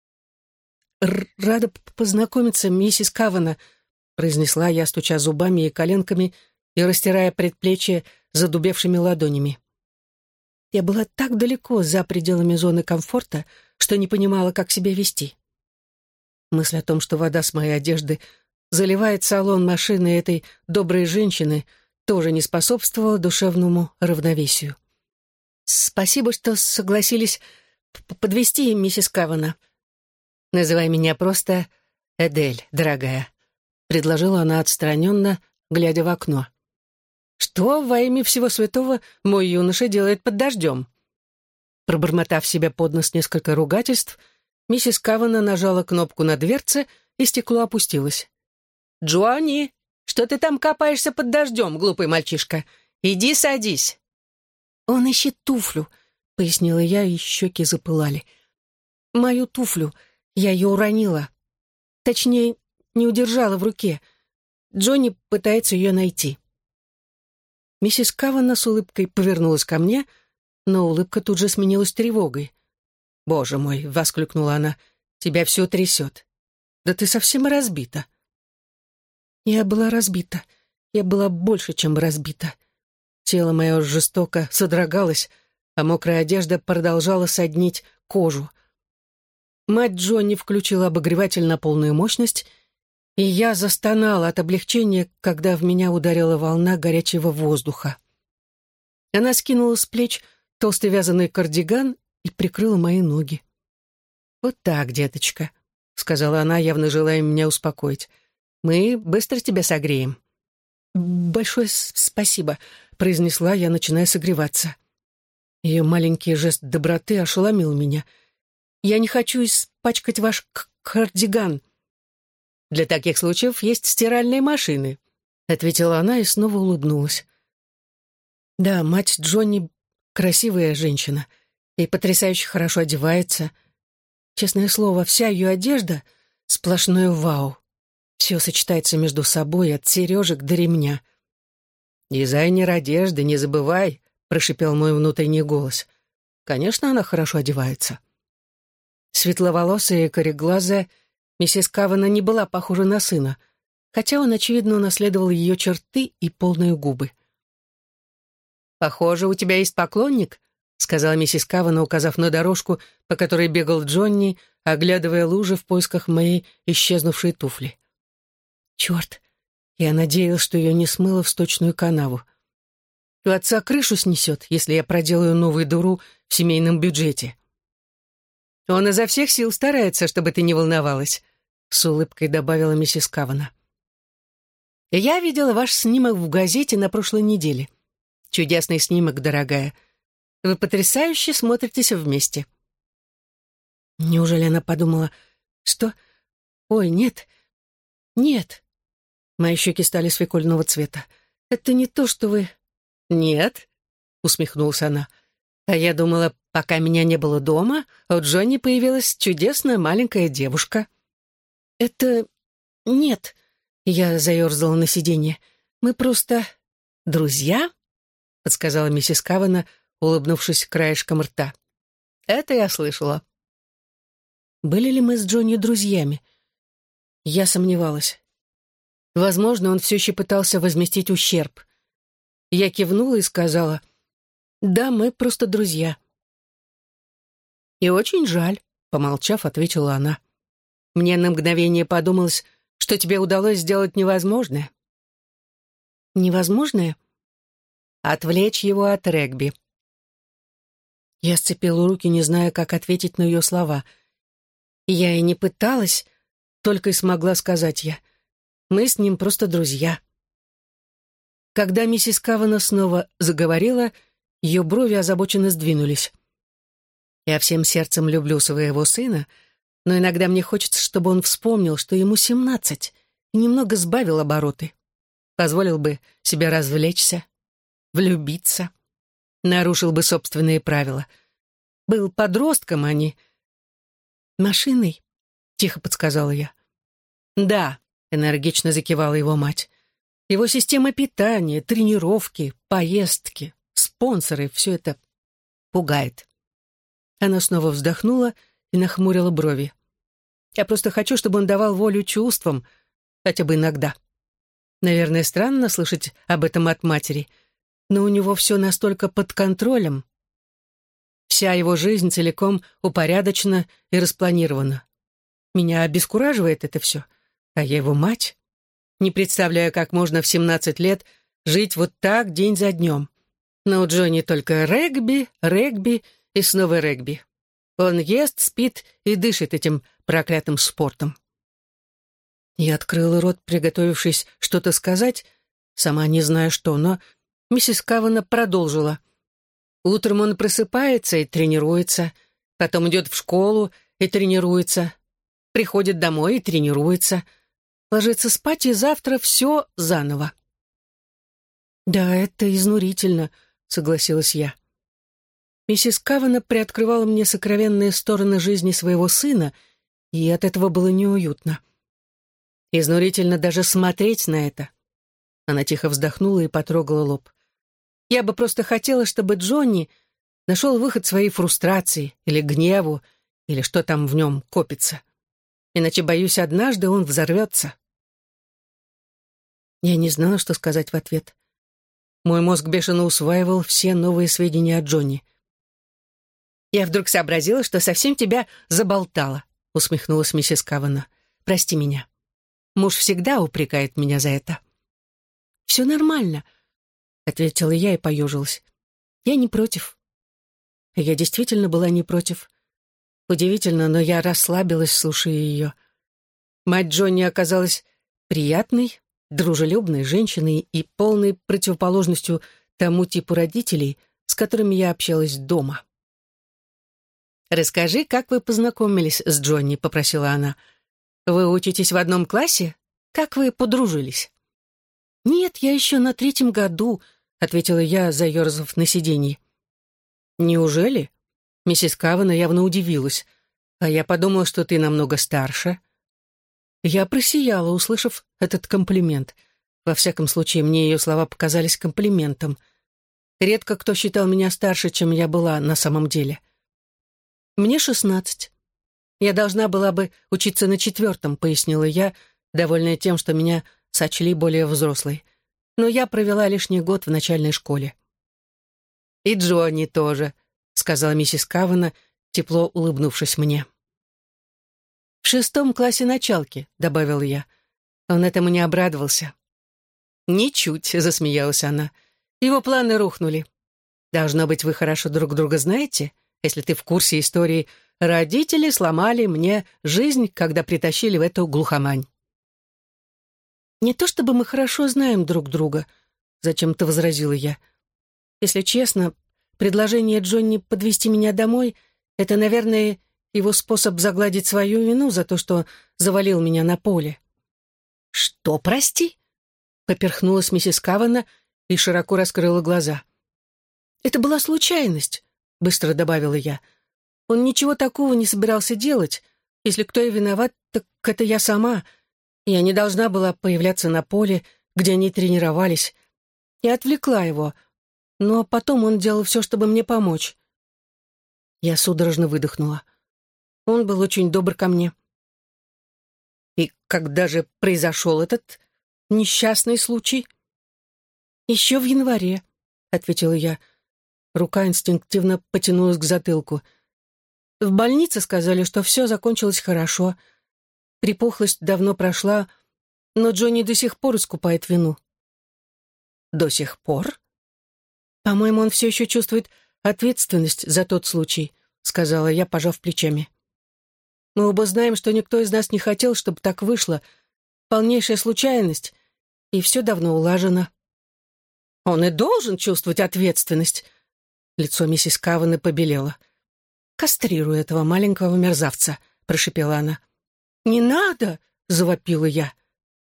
[SPEAKER 2] «Рада познакомиться, миссис Кавана», — произнесла я, стуча зубами и коленками и растирая предплечье задубевшими ладонями. Я была так далеко за пределами зоны комфорта, что не понимала, как себя вести. Мысль о том, что вода с моей одежды заливает салон машины этой доброй женщины, тоже не способствовала душевному равновесию. «Спасибо, что согласились подвезти, миссис Кавана. Называй меня просто Эдель, дорогая», — предложила она отстраненно, глядя в окно. «Что во имя всего святого мой юноша делает под дождем?» Пробормотав себе под нос несколько ругательств, миссис Кавана нажала кнопку на дверце, и стекло опустилось. «Джонни, что ты там копаешься под дождем, глупый мальчишка? Иди садись». «Он ищет туфлю», — пояснила я, и щеки запылали. «Мою туфлю. Я ее уронила. Точнее, не удержала в руке. Джонни пытается ее найти». Миссис Кавана с улыбкой повернулась ко мне, но улыбка тут же сменилась тревогой. «Боже мой!» — воскликнула она. «Тебя все трясет. Да ты совсем разбита». Я была разбита. Я была больше, чем разбита. Тело мое жестоко содрогалось, а мокрая одежда продолжала соднить кожу. Мать Джонни включила обогреватель на полную мощность, и я застонала от облегчения, когда в меня ударила волна горячего воздуха. Она скинула с плеч толстый вязаный кардиган и прикрыла мои ноги. «Вот так, деточка», — сказала она, явно желая меня успокоить. «Мы быстро тебя согреем». «Большое спасибо», — произнесла я, начиная согреваться. Ее маленький жест доброты ошеломил меня. «Я не хочу испачкать ваш кардиган». «Для таких случаев есть стиральные машины», — ответила она и снова улыбнулась. «Да, мать Джонни красивая женщина и потрясающе хорошо одевается. Честное слово, вся ее одежда — сплошное вау. Все сочетается между собой от сережек до ремня». «Дизайнер одежды, не забывай», — прошипел мой внутренний голос. «Конечно, она хорошо одевается». Светловолосая и кореглазая, миссис Кавана не была похожа на сына, хотя он, очевидно, унаследовал ее черты и полные губы. «Похоже, у тебя есть поклонник», — сказала миссис Кавана, указав на дорожку, по которой бегал Джонни, оглядывая лужи в поисках моей исчезнувшей туфли. «Черт! Я надеялась, что ее не смыло в сточную канаву. У отца крышу снесет, если я проделаю новую дыру в семейном бюджете». «Он изо всех сил старается, чтобы ты не волновалась», — с улыбкой добавила миссис Кавана. «Я видела ваш снимок в газете на прошлой неделе. Чудесный снимок, дорогая. Вы потрясающе смотритесь вместе». Неужели она подумала, что... «Ой, нет, нет». Мои щеки стали свекольного цвета. «Это не то, что вы...» «Нет», — усмехнулась она. «А я думала, пока меня не было дома, у Джонни появилась чудесная маленькая девушка». «Это... нет», — я заерзала на сиденье. «Мы просто... друзья?» — подсказала миссис Кавана, улыбнувшись краешком рта. «Это я слышала». Были ли мы с Джонни друзьями? Я сомневалась. Возможно, он все еще пытался возместить ущерб. Я кивнула и сказала: «Да, мы просто друзья». «И очень жаль», — помолчав, ответила она. «Мне на мгновение подумалось, что тебе удалось сделать невозможное». «Невозможное?» «Отвлечь его от регби». Я сцепила руки, не зная, как ответить на ее слова. Я и не пыталась, только и смогла сказать я. «Мы с ним просто друзья». Когда миссис Кавана снова заговорила, ее брови озабоченно сдвинулись. «Я всем сердцем люблю своего сына, но иногда мне хочется, чтобы он вспомнил, что ему 17, и немного сбавил обороты. Позволил бы себе развлечься, влюбиться, нарушил бы собственные правила. Был подростком, а не...» «Машиной?» — тихо подсказала я. «Да», — энергично закивала его мать. «Его система питания, тренировки, поездки, спонсоры — все это пугает». Она снова вздохнула и нахмурила брови. «Я просто хочу, чтобы он давал волю чувствам, хотя бы иногда. Наверное, странно слышать об этом от матери, но у него все настолько под контролем. Вся его жизнь целиком упорядочена и распланирована. Меня обескураживает это все, а я его мать. Не представляю, как можно в 17 лет жить вот так день за днем. Но у Джонни только регби, регби и снова регби. Он ест, спит и дышит этим проклятым спортом». Я открыла рот, приготовившись что-то сказать, сама не зная что, но миссис Кавана продолжила. «Утром он просыпается и тренируется, потом идет в школу и тренируется, приходит домой и тренируется, ложится спать, и завтра все заново». «Да, это изнурительно», — согласилась я. Миссис Кавана приоткрывала мне сокровенные стороны жизни своего сына, и от этого было неуютно. «Изнурительно даже смотреть на это». Она тихо вздохнула и потрогала лоб. «Я бы просто хотела, чтобы Джонни нашел выход своей фрустрации или гневу, или что там в нем копится. Иначе, боюсь, однажды он взорвется». Я не знала, что сказать в ответ. Мой мозг бешено усваивал все новые сведения о Джонни. «Я вдруг сообразила, что совсем тебя заболтала», — усмехнулась миссис Кавана. «Прости меня. Муж всегда упрекает меня за это». «Все нормально», — ответила я и поежилась. «Я не против». Я действительно была не против. Удивительно, но я расслабилась, слушая ее. Мать Джонни оказалась приятной, дружелюбной женщиной и полной противоположностью тому типу родителей, с которыми я общалась дома. «Расскажи, как вы познакомились с Джонни», — попросила она. «Вы учитесь в одном классе? Как вы подружились?» «Нет, я еще на 3-м году», — ответила я, заерзав на сиденье. «Неужели?» Миссис Кавана явно удивилась. «А я подумала, что ты намного старше». Я просияла, услышав этот комплимент. Во всяком случае, мне ее слова показались комплиментом. Редко кто считал меня старше, чем я была на самом деле. «Мне 16. Я должна была бы учиться на 4-м», — пояснила я, довольная тем, что меня сочли более взрослой. Но я провела лишний год в начальной школе. «И Джонни тоже», — сказала миссис Кавана, тепло улыбнувшись мне. «В 6-м классе началки», — добавила я. Он этому не обрадовался. «Ничуть», — засмеялась она. «Его планы рухнули. Должно быть, вы хорошо друг друга знаете, если ты в курсе истории. Родители сломали мне жизнь, когда притащили в эту глухомань». «Не то чтобы мы хорошо знаем друг друга», — зачем-то возразила я. «Если честно, предложение Джонни подвезти меня домой — это, наверное, его способ загладить свою вину за то, что завалил меня на поле». «Что, прости?» — поперхнулась миссис Кавана и широко раскрыла глаза. «Это была случайность», — быстро добавила я. «Он ничего такого не собирался делать. Если кто и виноват, так это я сама. Я не должна была появляться на поле, где они тренировались. Я отвлекла его, но потом он делал все, чтобы мне помочь». Я судорожно выдохнула. Он был очень добр ко мне. «И когда же произошел этот несчастный случай?» «Еще в январе», — ответила я. Рука инстинктивно потянулась к затылку. В больнице сказали, что все закончилось хорошо. Припухлость давно прошла, но Джонни до сих пор искупает вину. «До сих пор?» «По-моему, он все еще чувствует ответственность за тот случай», — сказала я, пожав плечами. «Мы оба знаем, что никто из нас не хотел, чтобы так вышло. Полнейшая случайность, и все давно улажено». Он и должен чувствовать ответственность. Лицо миссис Кавана побелело. «Кастрирую этого маленького мерзавца», — прошипела она. «Не надо!» — завопила я.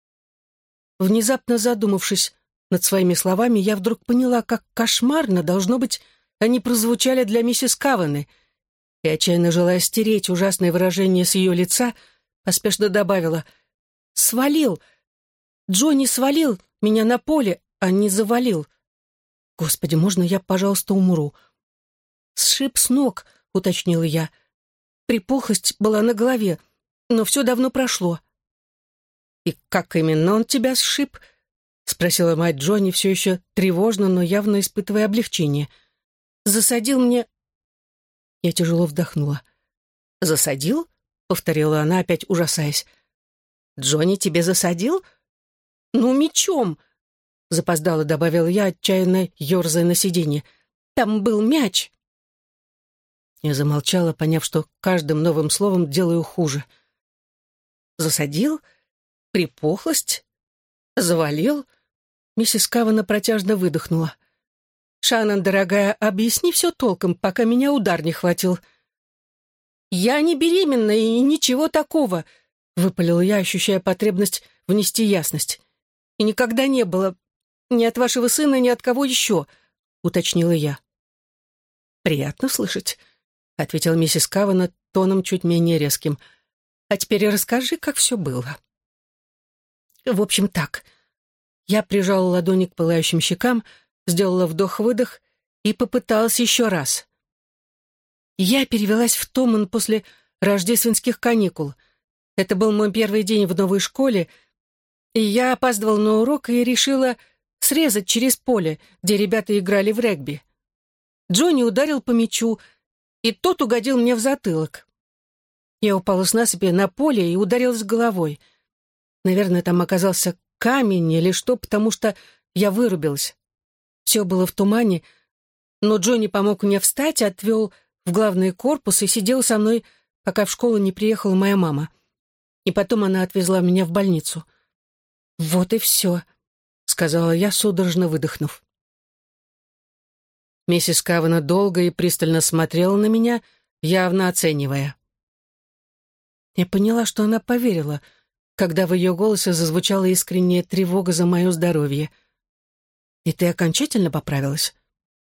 [SPEAKER 2] Внезапно задумавшись над своими словами, я вдруг поняла, как кошмарно, должно быть, они прозвучали для миссис Каваны, и, отчаянно желая стереть ужасное выражение с ее лица, поспешно добавила: «Свалил! Джонни свалил меня на поле, а не завалил. Господи, можно я, пожалуйста, умру?» «Сшиб с ног», — уточнила я. «Припухлость была на голове, но все давно прошло». «И как именно он тебя сшиб?» — спросила мать Джонни, все еще тревожно, но явно испытывая облегчение. «Засадил мне...» Я тяжело вдохнула. «Засадил?» — повторила она, опять ужасаясь. «Джонни тебе засадил?» «Ну, мечом!» — запоздало добавила я, отчаянно ерзая на сиденье. «Там был мяч!» Я замолчала, поняв, что каждым новым словом делаю хуже. «Засадил? Припухлость? Завалил?» Миссис Кавана протяжно выдохнула. «Шаннон, дорогая, объясни все толком, пока меня удар не хватил». «Я не беременна и ничего такого», — выпалила я, ощущая потребность внести ясность. «И никогда не было ни от вашего сына, ни от кого еще», — уточнила я. «Приятно слышать», — ответила миссис Кавана тоном чуть менее резким. «А теперь расскажи, как все было». В общем, так. Я прижала ладони к пылающим щекам, сделала вдох-выдох и попыталась еще раз. Я перевелась в Томан после рождественских каникул. Это был мой первый день в новой школе, и я опаздывала на урок и решила срезать через поле, где ребята играли в регби. Джонни ударил по мячу, и тот угодил мне в затылок. Я упала с насыпи на поле и ударилась головой. Наверное, там оказался камень или что, потому что я вырубилась. Все было в тумане, но Джонни помог мне встать, отвел в главный корпус и сидел со мной, пока в школу не приехала моя мама. И потом она отвезла меня в больницу. «Вот и все», — сказала я, судорожно выдохнув. Миссис Кавана долго и пристально смотрела на меня, явно оценивая. Я поняла, что она поверила, когда в ее голосе зазвучала искренняя тревога за мое здоровье. «И ты окончательно поправилась?»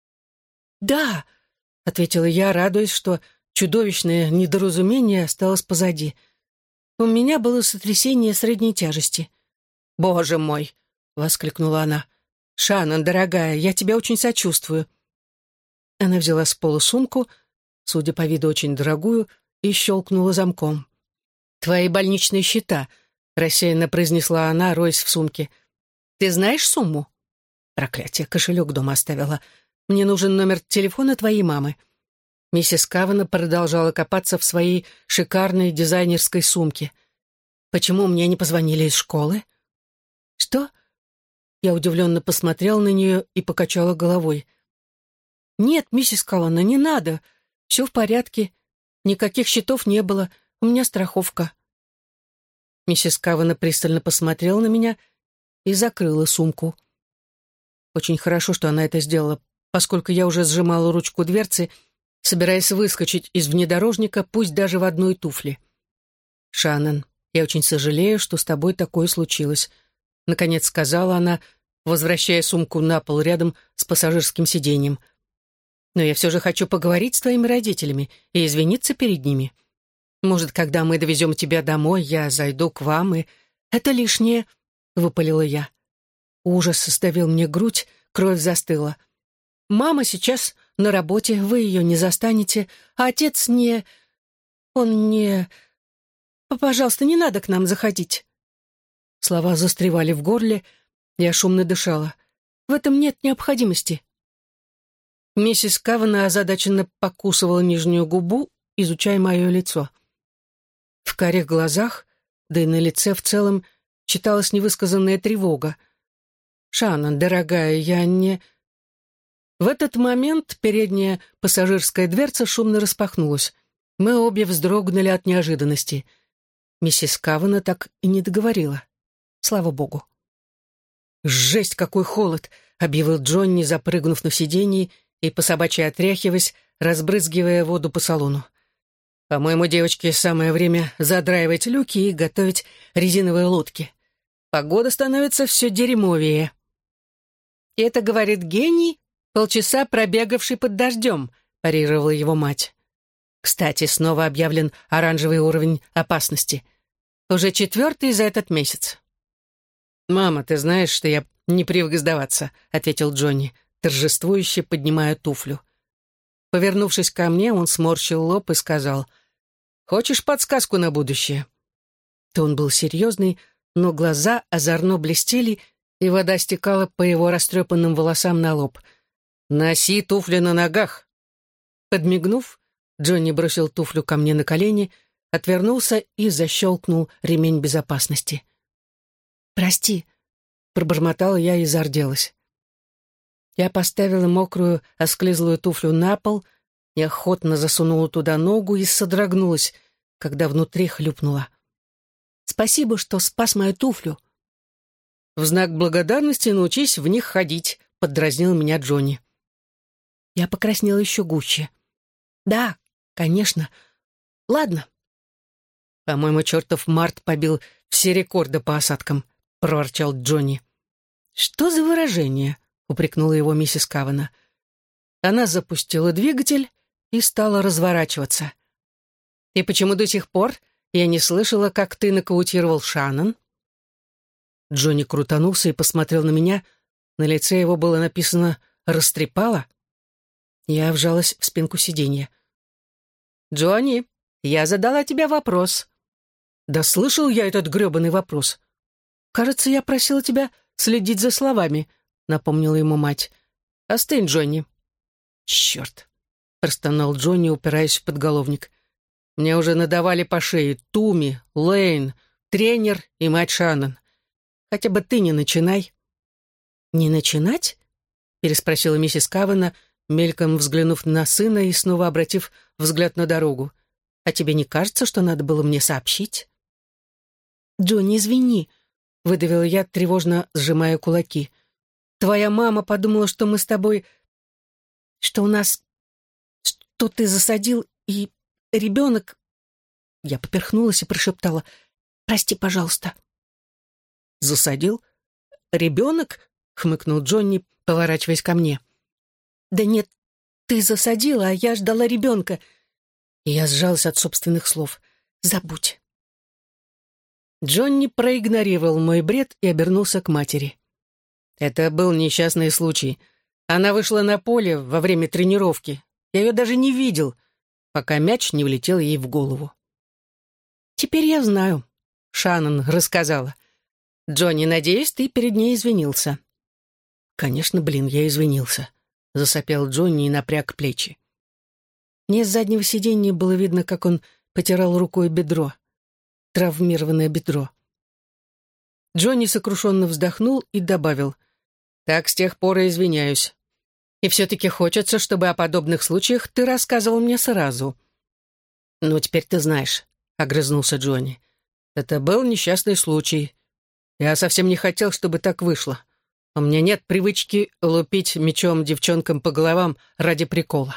[SPEAKER 2] «Да», — ответила я, радуясь, что чудовищное недоразумение осталось позади. «У меня было сотрясение средней тяжести». «Боже мой!» — воскликнула она. «Шаннон, дорогая, я тебя очень сочувствую». Она взяла с пола сумку, судя по виду очень дорогую, и щелкнула замком. «Твои больничные счета», — рассеянно произнесла она, роясь в сумке. «Ты знаешь сумму?» «Проклятие, кошелек дома оставила. Мне нужен номер телефона твоей мамы». Миссис Кавана продолжала копаться в своей шикарной дизайнерской сумке. «Почему мне не позвонили из школы?» «Что?» Я удивленно посмотрела на нее и покачала головой. «Нет, миссис Кавана, не надо. Все в порядке. Никаких счетов не было. У меня страховка». Миссис Кавана пристально посмотрела на меня и закрыла сумку. Очень хорошо, что она это сделала, поскольку я уже сжимала ручку дверцы, собираясь выскочить из внедорожника, пусть даже в одной туфле. «Шаннон, я очень сожалею, что с тобой такое случилось», — наконец сказала она, возвращая сумку на пол рядом с пассажирским сиденьем. «Но я все же хочу поговорить с твоими родителями и извиниться перед ними. Может, когда мы довезем тебя домой, я зайду к вам и...» «Это лишнее», — выпалила я. Ужас сдавил мне грудь, кровь застыла. «Мама сейчас на работе, вы ее не застанете, а отец не... Он не... Пожалуйста, не надо к нам заходить». Слова застревали в горле, я шумно дышала. «В этом нет необходимости». Миссис Кавана озадаченно покусывала нижнюю губу, изучая мое лицо. В карих глазах, да и на лице в целом, читалась невысказанная тревога. «Шаннон, дорогая, я не...» В этот момент передняя пассажирская дверца шумно распахнулась. Мы обе вздрогнули от неожиданности. Миссис Кавана так и не договорила. Слава богу. «Жесть, какой холод!»
[SPEAKER 1] объявил Джонни, запрыгнув на сиденье и по собачьи отряхиваясь, разбрызгивая воду по салону. «По-моему, девочки, самое время задраивать люки и готовить резиновые лодки. Погода становится все дерьмовее». «И это, говорит гений, полчаса пробегавший под дождем», — парировала его мать. «Кстати, снова объявлен оранжевый уровень опасности. Уже 4-й за этот месяц». «Мама, ты знаешь, что я не привык сдаваться», — ответил Джонни, торжествующе поднимая туфлю. Повернувшись ко мне, он сморщил лоб и сказал: «Хочешь подсказку на будущее?» То он был серьезный, но глаза озорно блестели, и вода стекала по его растрепанным волосам на лоб. «Носи туфли на ногах!» Подмигнув, Джонни бросил туфлю ко мне на колени, отвернулся и защелкнул ремень безопасности. «Прости», — пробормотала я и зарделась. Я поставила мокрую, осклизлую туфлю на пол, неохотно засунула туда ногу и содрогнулась, когда внутри хлюпнула. «Спасибо, что спас мою туфлю». «В знак благодарности научись в них ходить», — поддразнил меня Джонни. Я покраснела еще гуще. «Да, конечно. Ладно». «По-моему, чертов Март побил все рекорды по осадкам», — проворчал Джонни. «Что за выражение?» — упрекнула его миссис Кавана. Она запустила двигатель и стала разворачиваться. «И почему до сих пор я не слышала, как ты нокаутировал Шаннон?» Джонни крутанулся и посмотрел на меня. На лице его было написано «растрепало». Я вжалась в спинку сиденья. «Джонни, я задала тебе вопрос». «Да слышал я этот грёбаный вопрос. Кажется, я просила тебя следить за словами», — напомнила ему мать. «Остынь, Джонни». «Черт», — простонал Джонни, упираясь в подголовник. «Мне уже надавали по шее Туми, Лейн, тренер и мать Шаннон. Хотя бы ты не начинай». «Не начинать?» — переспросила миссис Кавана, мельком взглянув на сына и снова обратив взгляд на дорогу. «А тебе не кажется, что надо было мне сообщить?» «Джонни, извини», — выдавила я, тревожно сжимая кулаки. «Твоя мама подумала, что мы с тобой... что у нас... что ты засадил, и ребенок...» Я поперхнулась и прошептала: «Прости, пожалуйста». «Засадил? Ребенок?» — хмыкнул Джонни, поворачиваясь ко мне. «Да нет, ты засадила, а я ждала ребенка». И я сжалась от собственных слов. «Забудь». Джонни проигнорировал мой бред и обернулся к матери. «Это был несчастный случай. Она вышла на поле во время тренировки. Я ее даже не видел, пока мяч не влетел ей в голову». «Теперь я знаю», — Шаннон рассказала. «Джонни, надеюсь, ты перед ней извинился». «Конечно, я извинился», — засопел Джонни и напряг плечи. Мне с заднего сиденья было видно, как он потирал рукой бедро. Травмированное бедро. Джонни сокрушенно вздохнул и добавил: «Так с тех пор и извиняюсь. И все-таки хочется, чтобы о подобных случаях ты рассказывал мне сразу». «Ну, теперь ты знаешь», — огрызнулся Джонни. «Это был несчастный случай. Я совсем не хотел, чтобы так вышло. У меня нет привычки лупить мечом девчонкам по головам ради прикола».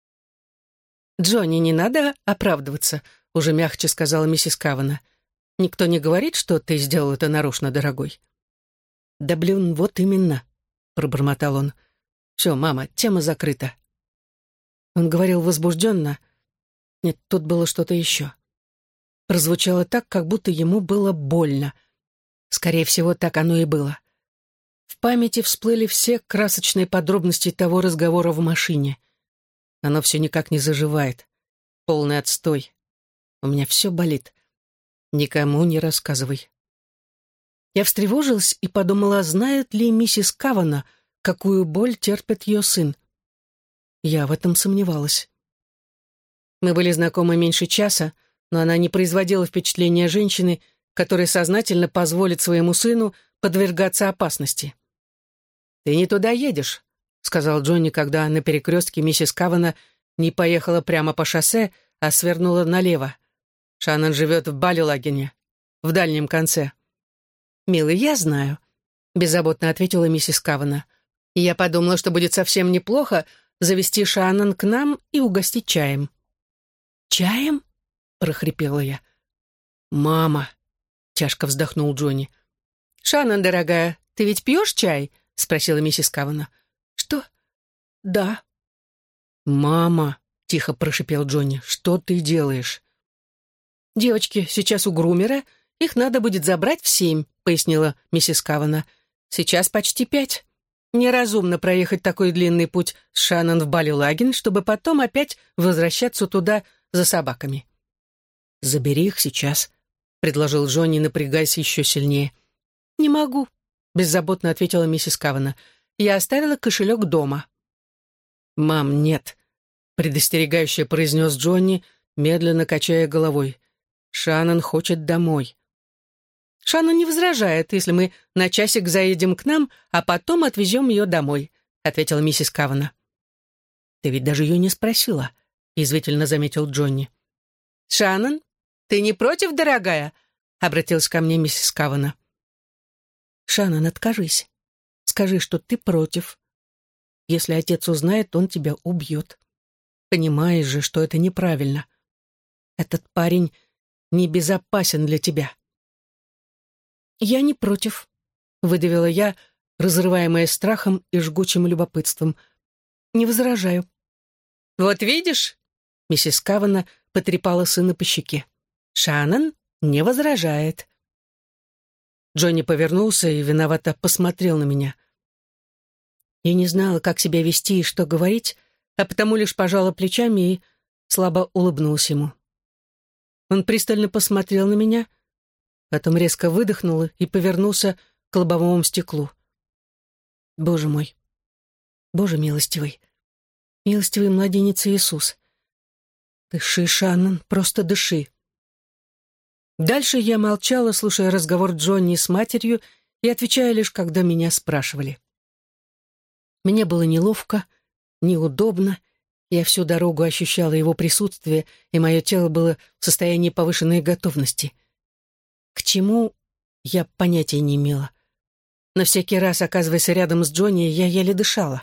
[SPEAKER 1] «Джонни, не надо оправдываться», — уже мягче сказала миссис Кавана. «Никто не говорит, что ты сделал это нарочно, дорогой». «Да вот именно», — пробормотал он. «Все, мама, тема закрыта». Он говорил возбужденно. Нет, тут было что-то еще. Прозвучало так, как будто ему было больно. Скорее всего, так оно и было. В памяти всплыли все красочные подробности того разговора в машине. Оно все никак не заживает. Полный отстой. У меня все болит. Никому не рассказывай. Я встревожилась и подумала, знает ли миссис Кавана, какую боль терпит ее сын. Я в этом сомневалась. Мы были знакомы меньше часа, но она не производила впечатления женщины, которая сознательно позволит своему сыну подвергаться опасности. «Ты не туда едешь», — сказал Джонни, когда на перекрестке миссис Кавана не поехала прямо по шоссе, а свернула налево. «Шаннон живет в Баллилагене, в дальнем конце». «Милый, я знаю», — беззаботно ответила миссис Кавана. И я подумала, что будет совсем неплохо завести Шаннон к нам и угостить чаем».
[SPEAKER 2] «Чаем?» — прохрипела я.
[SPEAKER 1] «Мама», — тяжко вздохнул Джонни. «Шаннон, дорогая, ты ведь пьешь чай?» — спросила миссис Кавана.
[SPEAKER 2] «Что?» «Да».
[SPEAKER 1] «Мама», — тихо прошипел Джонни, — «что ты делаешь?» «Девочки сейчас у грумера, их надо будет забрать в 7», — пояснила миссис Кавана. «Сейчас почти 5. Неразумно проехать такой длинный путь с Шаннон в Балли-Лаген, чтобы потом опять возвращаться туда за собаками». «Забери их сейчас», — предложил Джонни, напрягаясь еще сильнее. «Не могу», — беззаботно ответила миссис Кавана. «Я оставила кошелек дома». «Мам, нет», — предостерегающе произнес Джонни, медленно качая головой. «Шаннон хочет домой». «Шаннон не возражает, если мы на часик заедем к нам, а потом отвезем ее домой», — ответила миссис Кавана. «Ты ведь даже ее не спросила», — язвительно заметил Джонни. «Шаннон, ты не против, дорогая?» — обратилась ко мне миссис Кавана.
[SPEAKER 2] «Шаннон, откажись. Скажи, что ты против. Если отец узнает, он тебя убьет. Понимаешь же, что это неправильно. Этот парень небезопасен для тебя». «Я не против», — выдавила я, разрываемая страхом и жгучим любопытством. «Не возражаю».
[SPEAKER 1] «Вот видишь?» — миссис Кавана потрепала сына по щеке. «Шаннон не возражает». Джонни повернулся и виновато посмотрел на меня. Я не знала, как себя вести и что говорить, а потому лишь пожала плечами и слабо улыбнулась ему. Он пристально посмотрел на меня, потом резко выдохнул и повернулся к лобовому стеклу. «Боже мой! Боже милостивый! Милостивый младенец Иисус! Дыши, Шаннон, просто дыши!» Дальше я молчала, слушая разговор Джонни с матерью и отвечая лишь, когда меня спрашивали. Мне было неловко, неудобно, я всю дорогу ощущала его присутствие, и мое тело было в состоянии повышенной готовности. К чему, я понятия не имела. Но всякий раз, оказываясь рядом с Джонни, я еле дышала.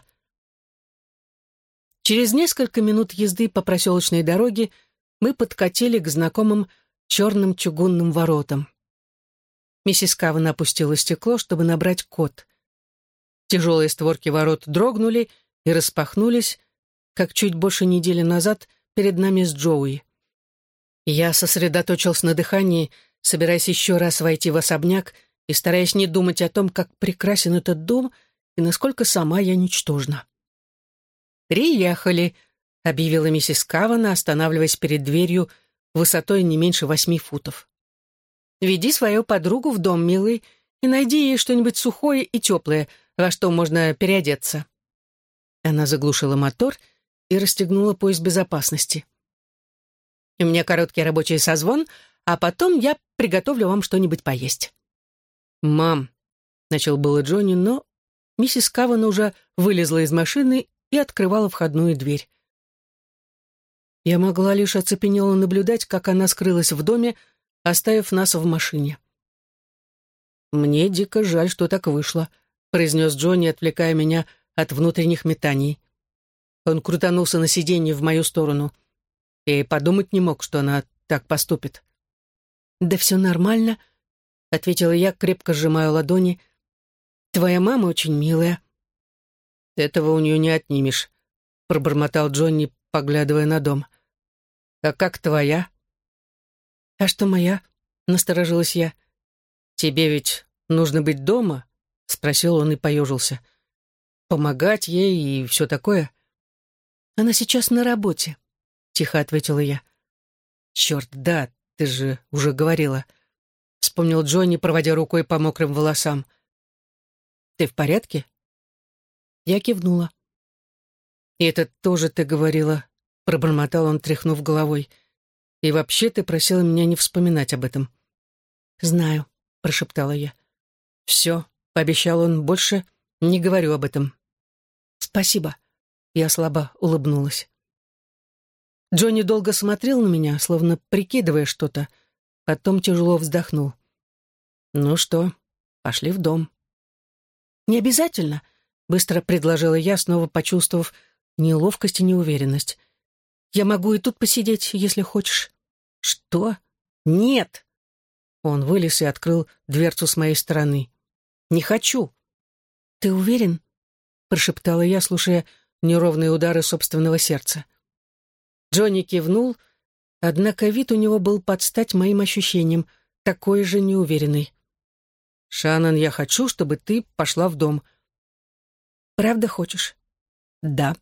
[SPEAKER 1] Через несколько минут езды по проселочной дороге мы подкатили к знакомым черным чугунным воротам. Миссис Каван опустила стекло, чтобы набрать код. Тяжелые створки ворот дрогнули и распахнулись, как чуть больше недели назад перед нами с Джоуи. Я сосредоточился на дыхании, собираясь еще раз войти в особняк и стараясь не думать о том, как прекрасен этот дом и насколько сама я ничтожна. «Приехали», — объявила миссис Кавана, останавливаясь перед дверью высотой не меньше 8 футов. «Веди свою подругу в дом, милый, и найди ей что-нибудь сухое и теплое, во что можно переодеться». Она заглушила мотор и расстегнула пояс безопасности. «У меня короткий рабочий созвон, а потом я приготовлю вам что-нибудь поесть». «Мам», — начал было Джонни, но миссис Кавана уже вылезла из машины и открывала входную дверь. Я могла лишь оцепенело наблюдать, как она скрылась в доме, оставив нас в машине. «Мне дико жаль, что так вышло», — произнес Джонни, отвлекая меня от внутренних метаний. Он крутанулся на сиденье в мою сторону. Я и подумать не мог, что она так поступит. «Да все нормально», — ответила я, крепко сжимая ладони. «Твоя мама очень милая». «Этого у нее не отнимешь», — пробормотал Джонни, поглядывая на дом. «А как твоя?» «А что моя?» — насторожилась я. «Тебе ведь нужно быть дома?» — спросил он и поежился. «Помогать ей и все такое?» «Она сейчас на работе», — тихо ответила я. «Черт, да, ты же уже говорила», — вспомнил Джонни, проводя рукой по мокрым волосам. «Ты в порядке?» Я кивнула. «И это тоже ты говорила», — пробормотал он, тряхнув головой. «И вообще ты просила меня не вспоминать об этом». «Знаю», — прошептала я. «Все», — пообещал он, — «больше не говорю об этом». «Спасибо», — я слабо улыбнулась. Джонни долго смотрел на меня, словно прикидывая что-то, потом тяжело вздохнул. «Ну что, пошли в дом». «Не обязательно.
[SPEAKER 2] — быстро предложила я, снова почувствовав неловкость и неуверенность. «Я могу и тут посидеть, если хочешь». «Что? Нет!» Он вылез и открыл дверцу с моей стороны. «Не хочу». «Ты уверен?» — прошептала я, слушая неровные удары собственного сердца. Джонни кивнул, однако вид у него был под стать моим ощущениям, такой же неуверенный. «Шаннон, я хочу, чтобы ты пошла в дом». «Правда хочешь?» «Да».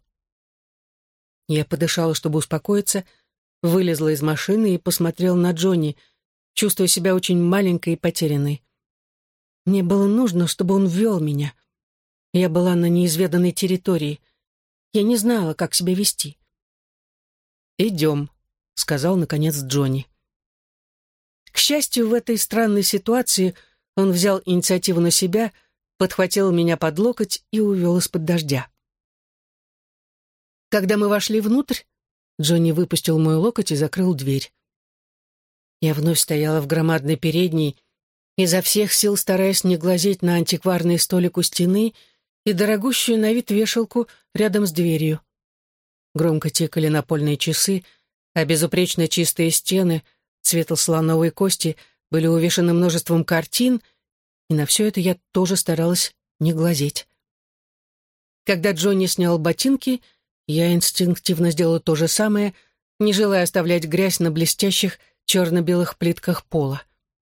[SPEAKER 2] Я подышала, чтобы успокоиться, вылезла из машины и посмотрела на Джонни, чувствуя себя очень маленькой и потерянной. Мне было нужно, чтобы он ввел меня. Я была на неизведанной территории. Я не знала, как себя вести. «Идем», — сказал, наконец, Джонни. К счастью, в этой странной ситуации он взял инициативу на себя, подхватил меня под локоть и увел из-под дождя. Когда мы вошли внутрь, Джонни выпустил мой локоть и закрыл дверь. Я вновь стояла в громадной передней, изо всех сил стараясь не глазеть на антикварный столик у стены и дорогущую на вид вешалку рядом с дверью. Громко тикали напольные часы, а безупречно чистые стены цвета слоновой кости были увешаны множеством картин, и на все это я тоже старалась не глазеть. Когда Джонни снял ботинки, я инстинктивно сделала то же самое, не желая оставлять грязь на блестящих черно-белых плитках пола.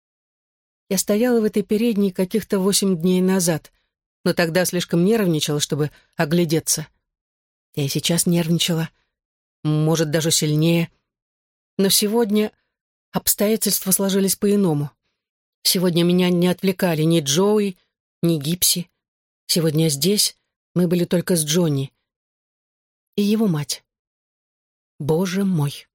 [SPEAKER 2] Я стояла в этой передней каких-то 8 дней назад, но тогда слишком нервничала, чтобы оглядеться. Я и сейчас нервничала, может, даже сильнее. Но сегодня обстоятельства сложились по-иному. Сегодня меня не отвлекали ни Джоуи, ни Гипси. Сегодня здесь мы были только с Джонни и его мать. Боже мой!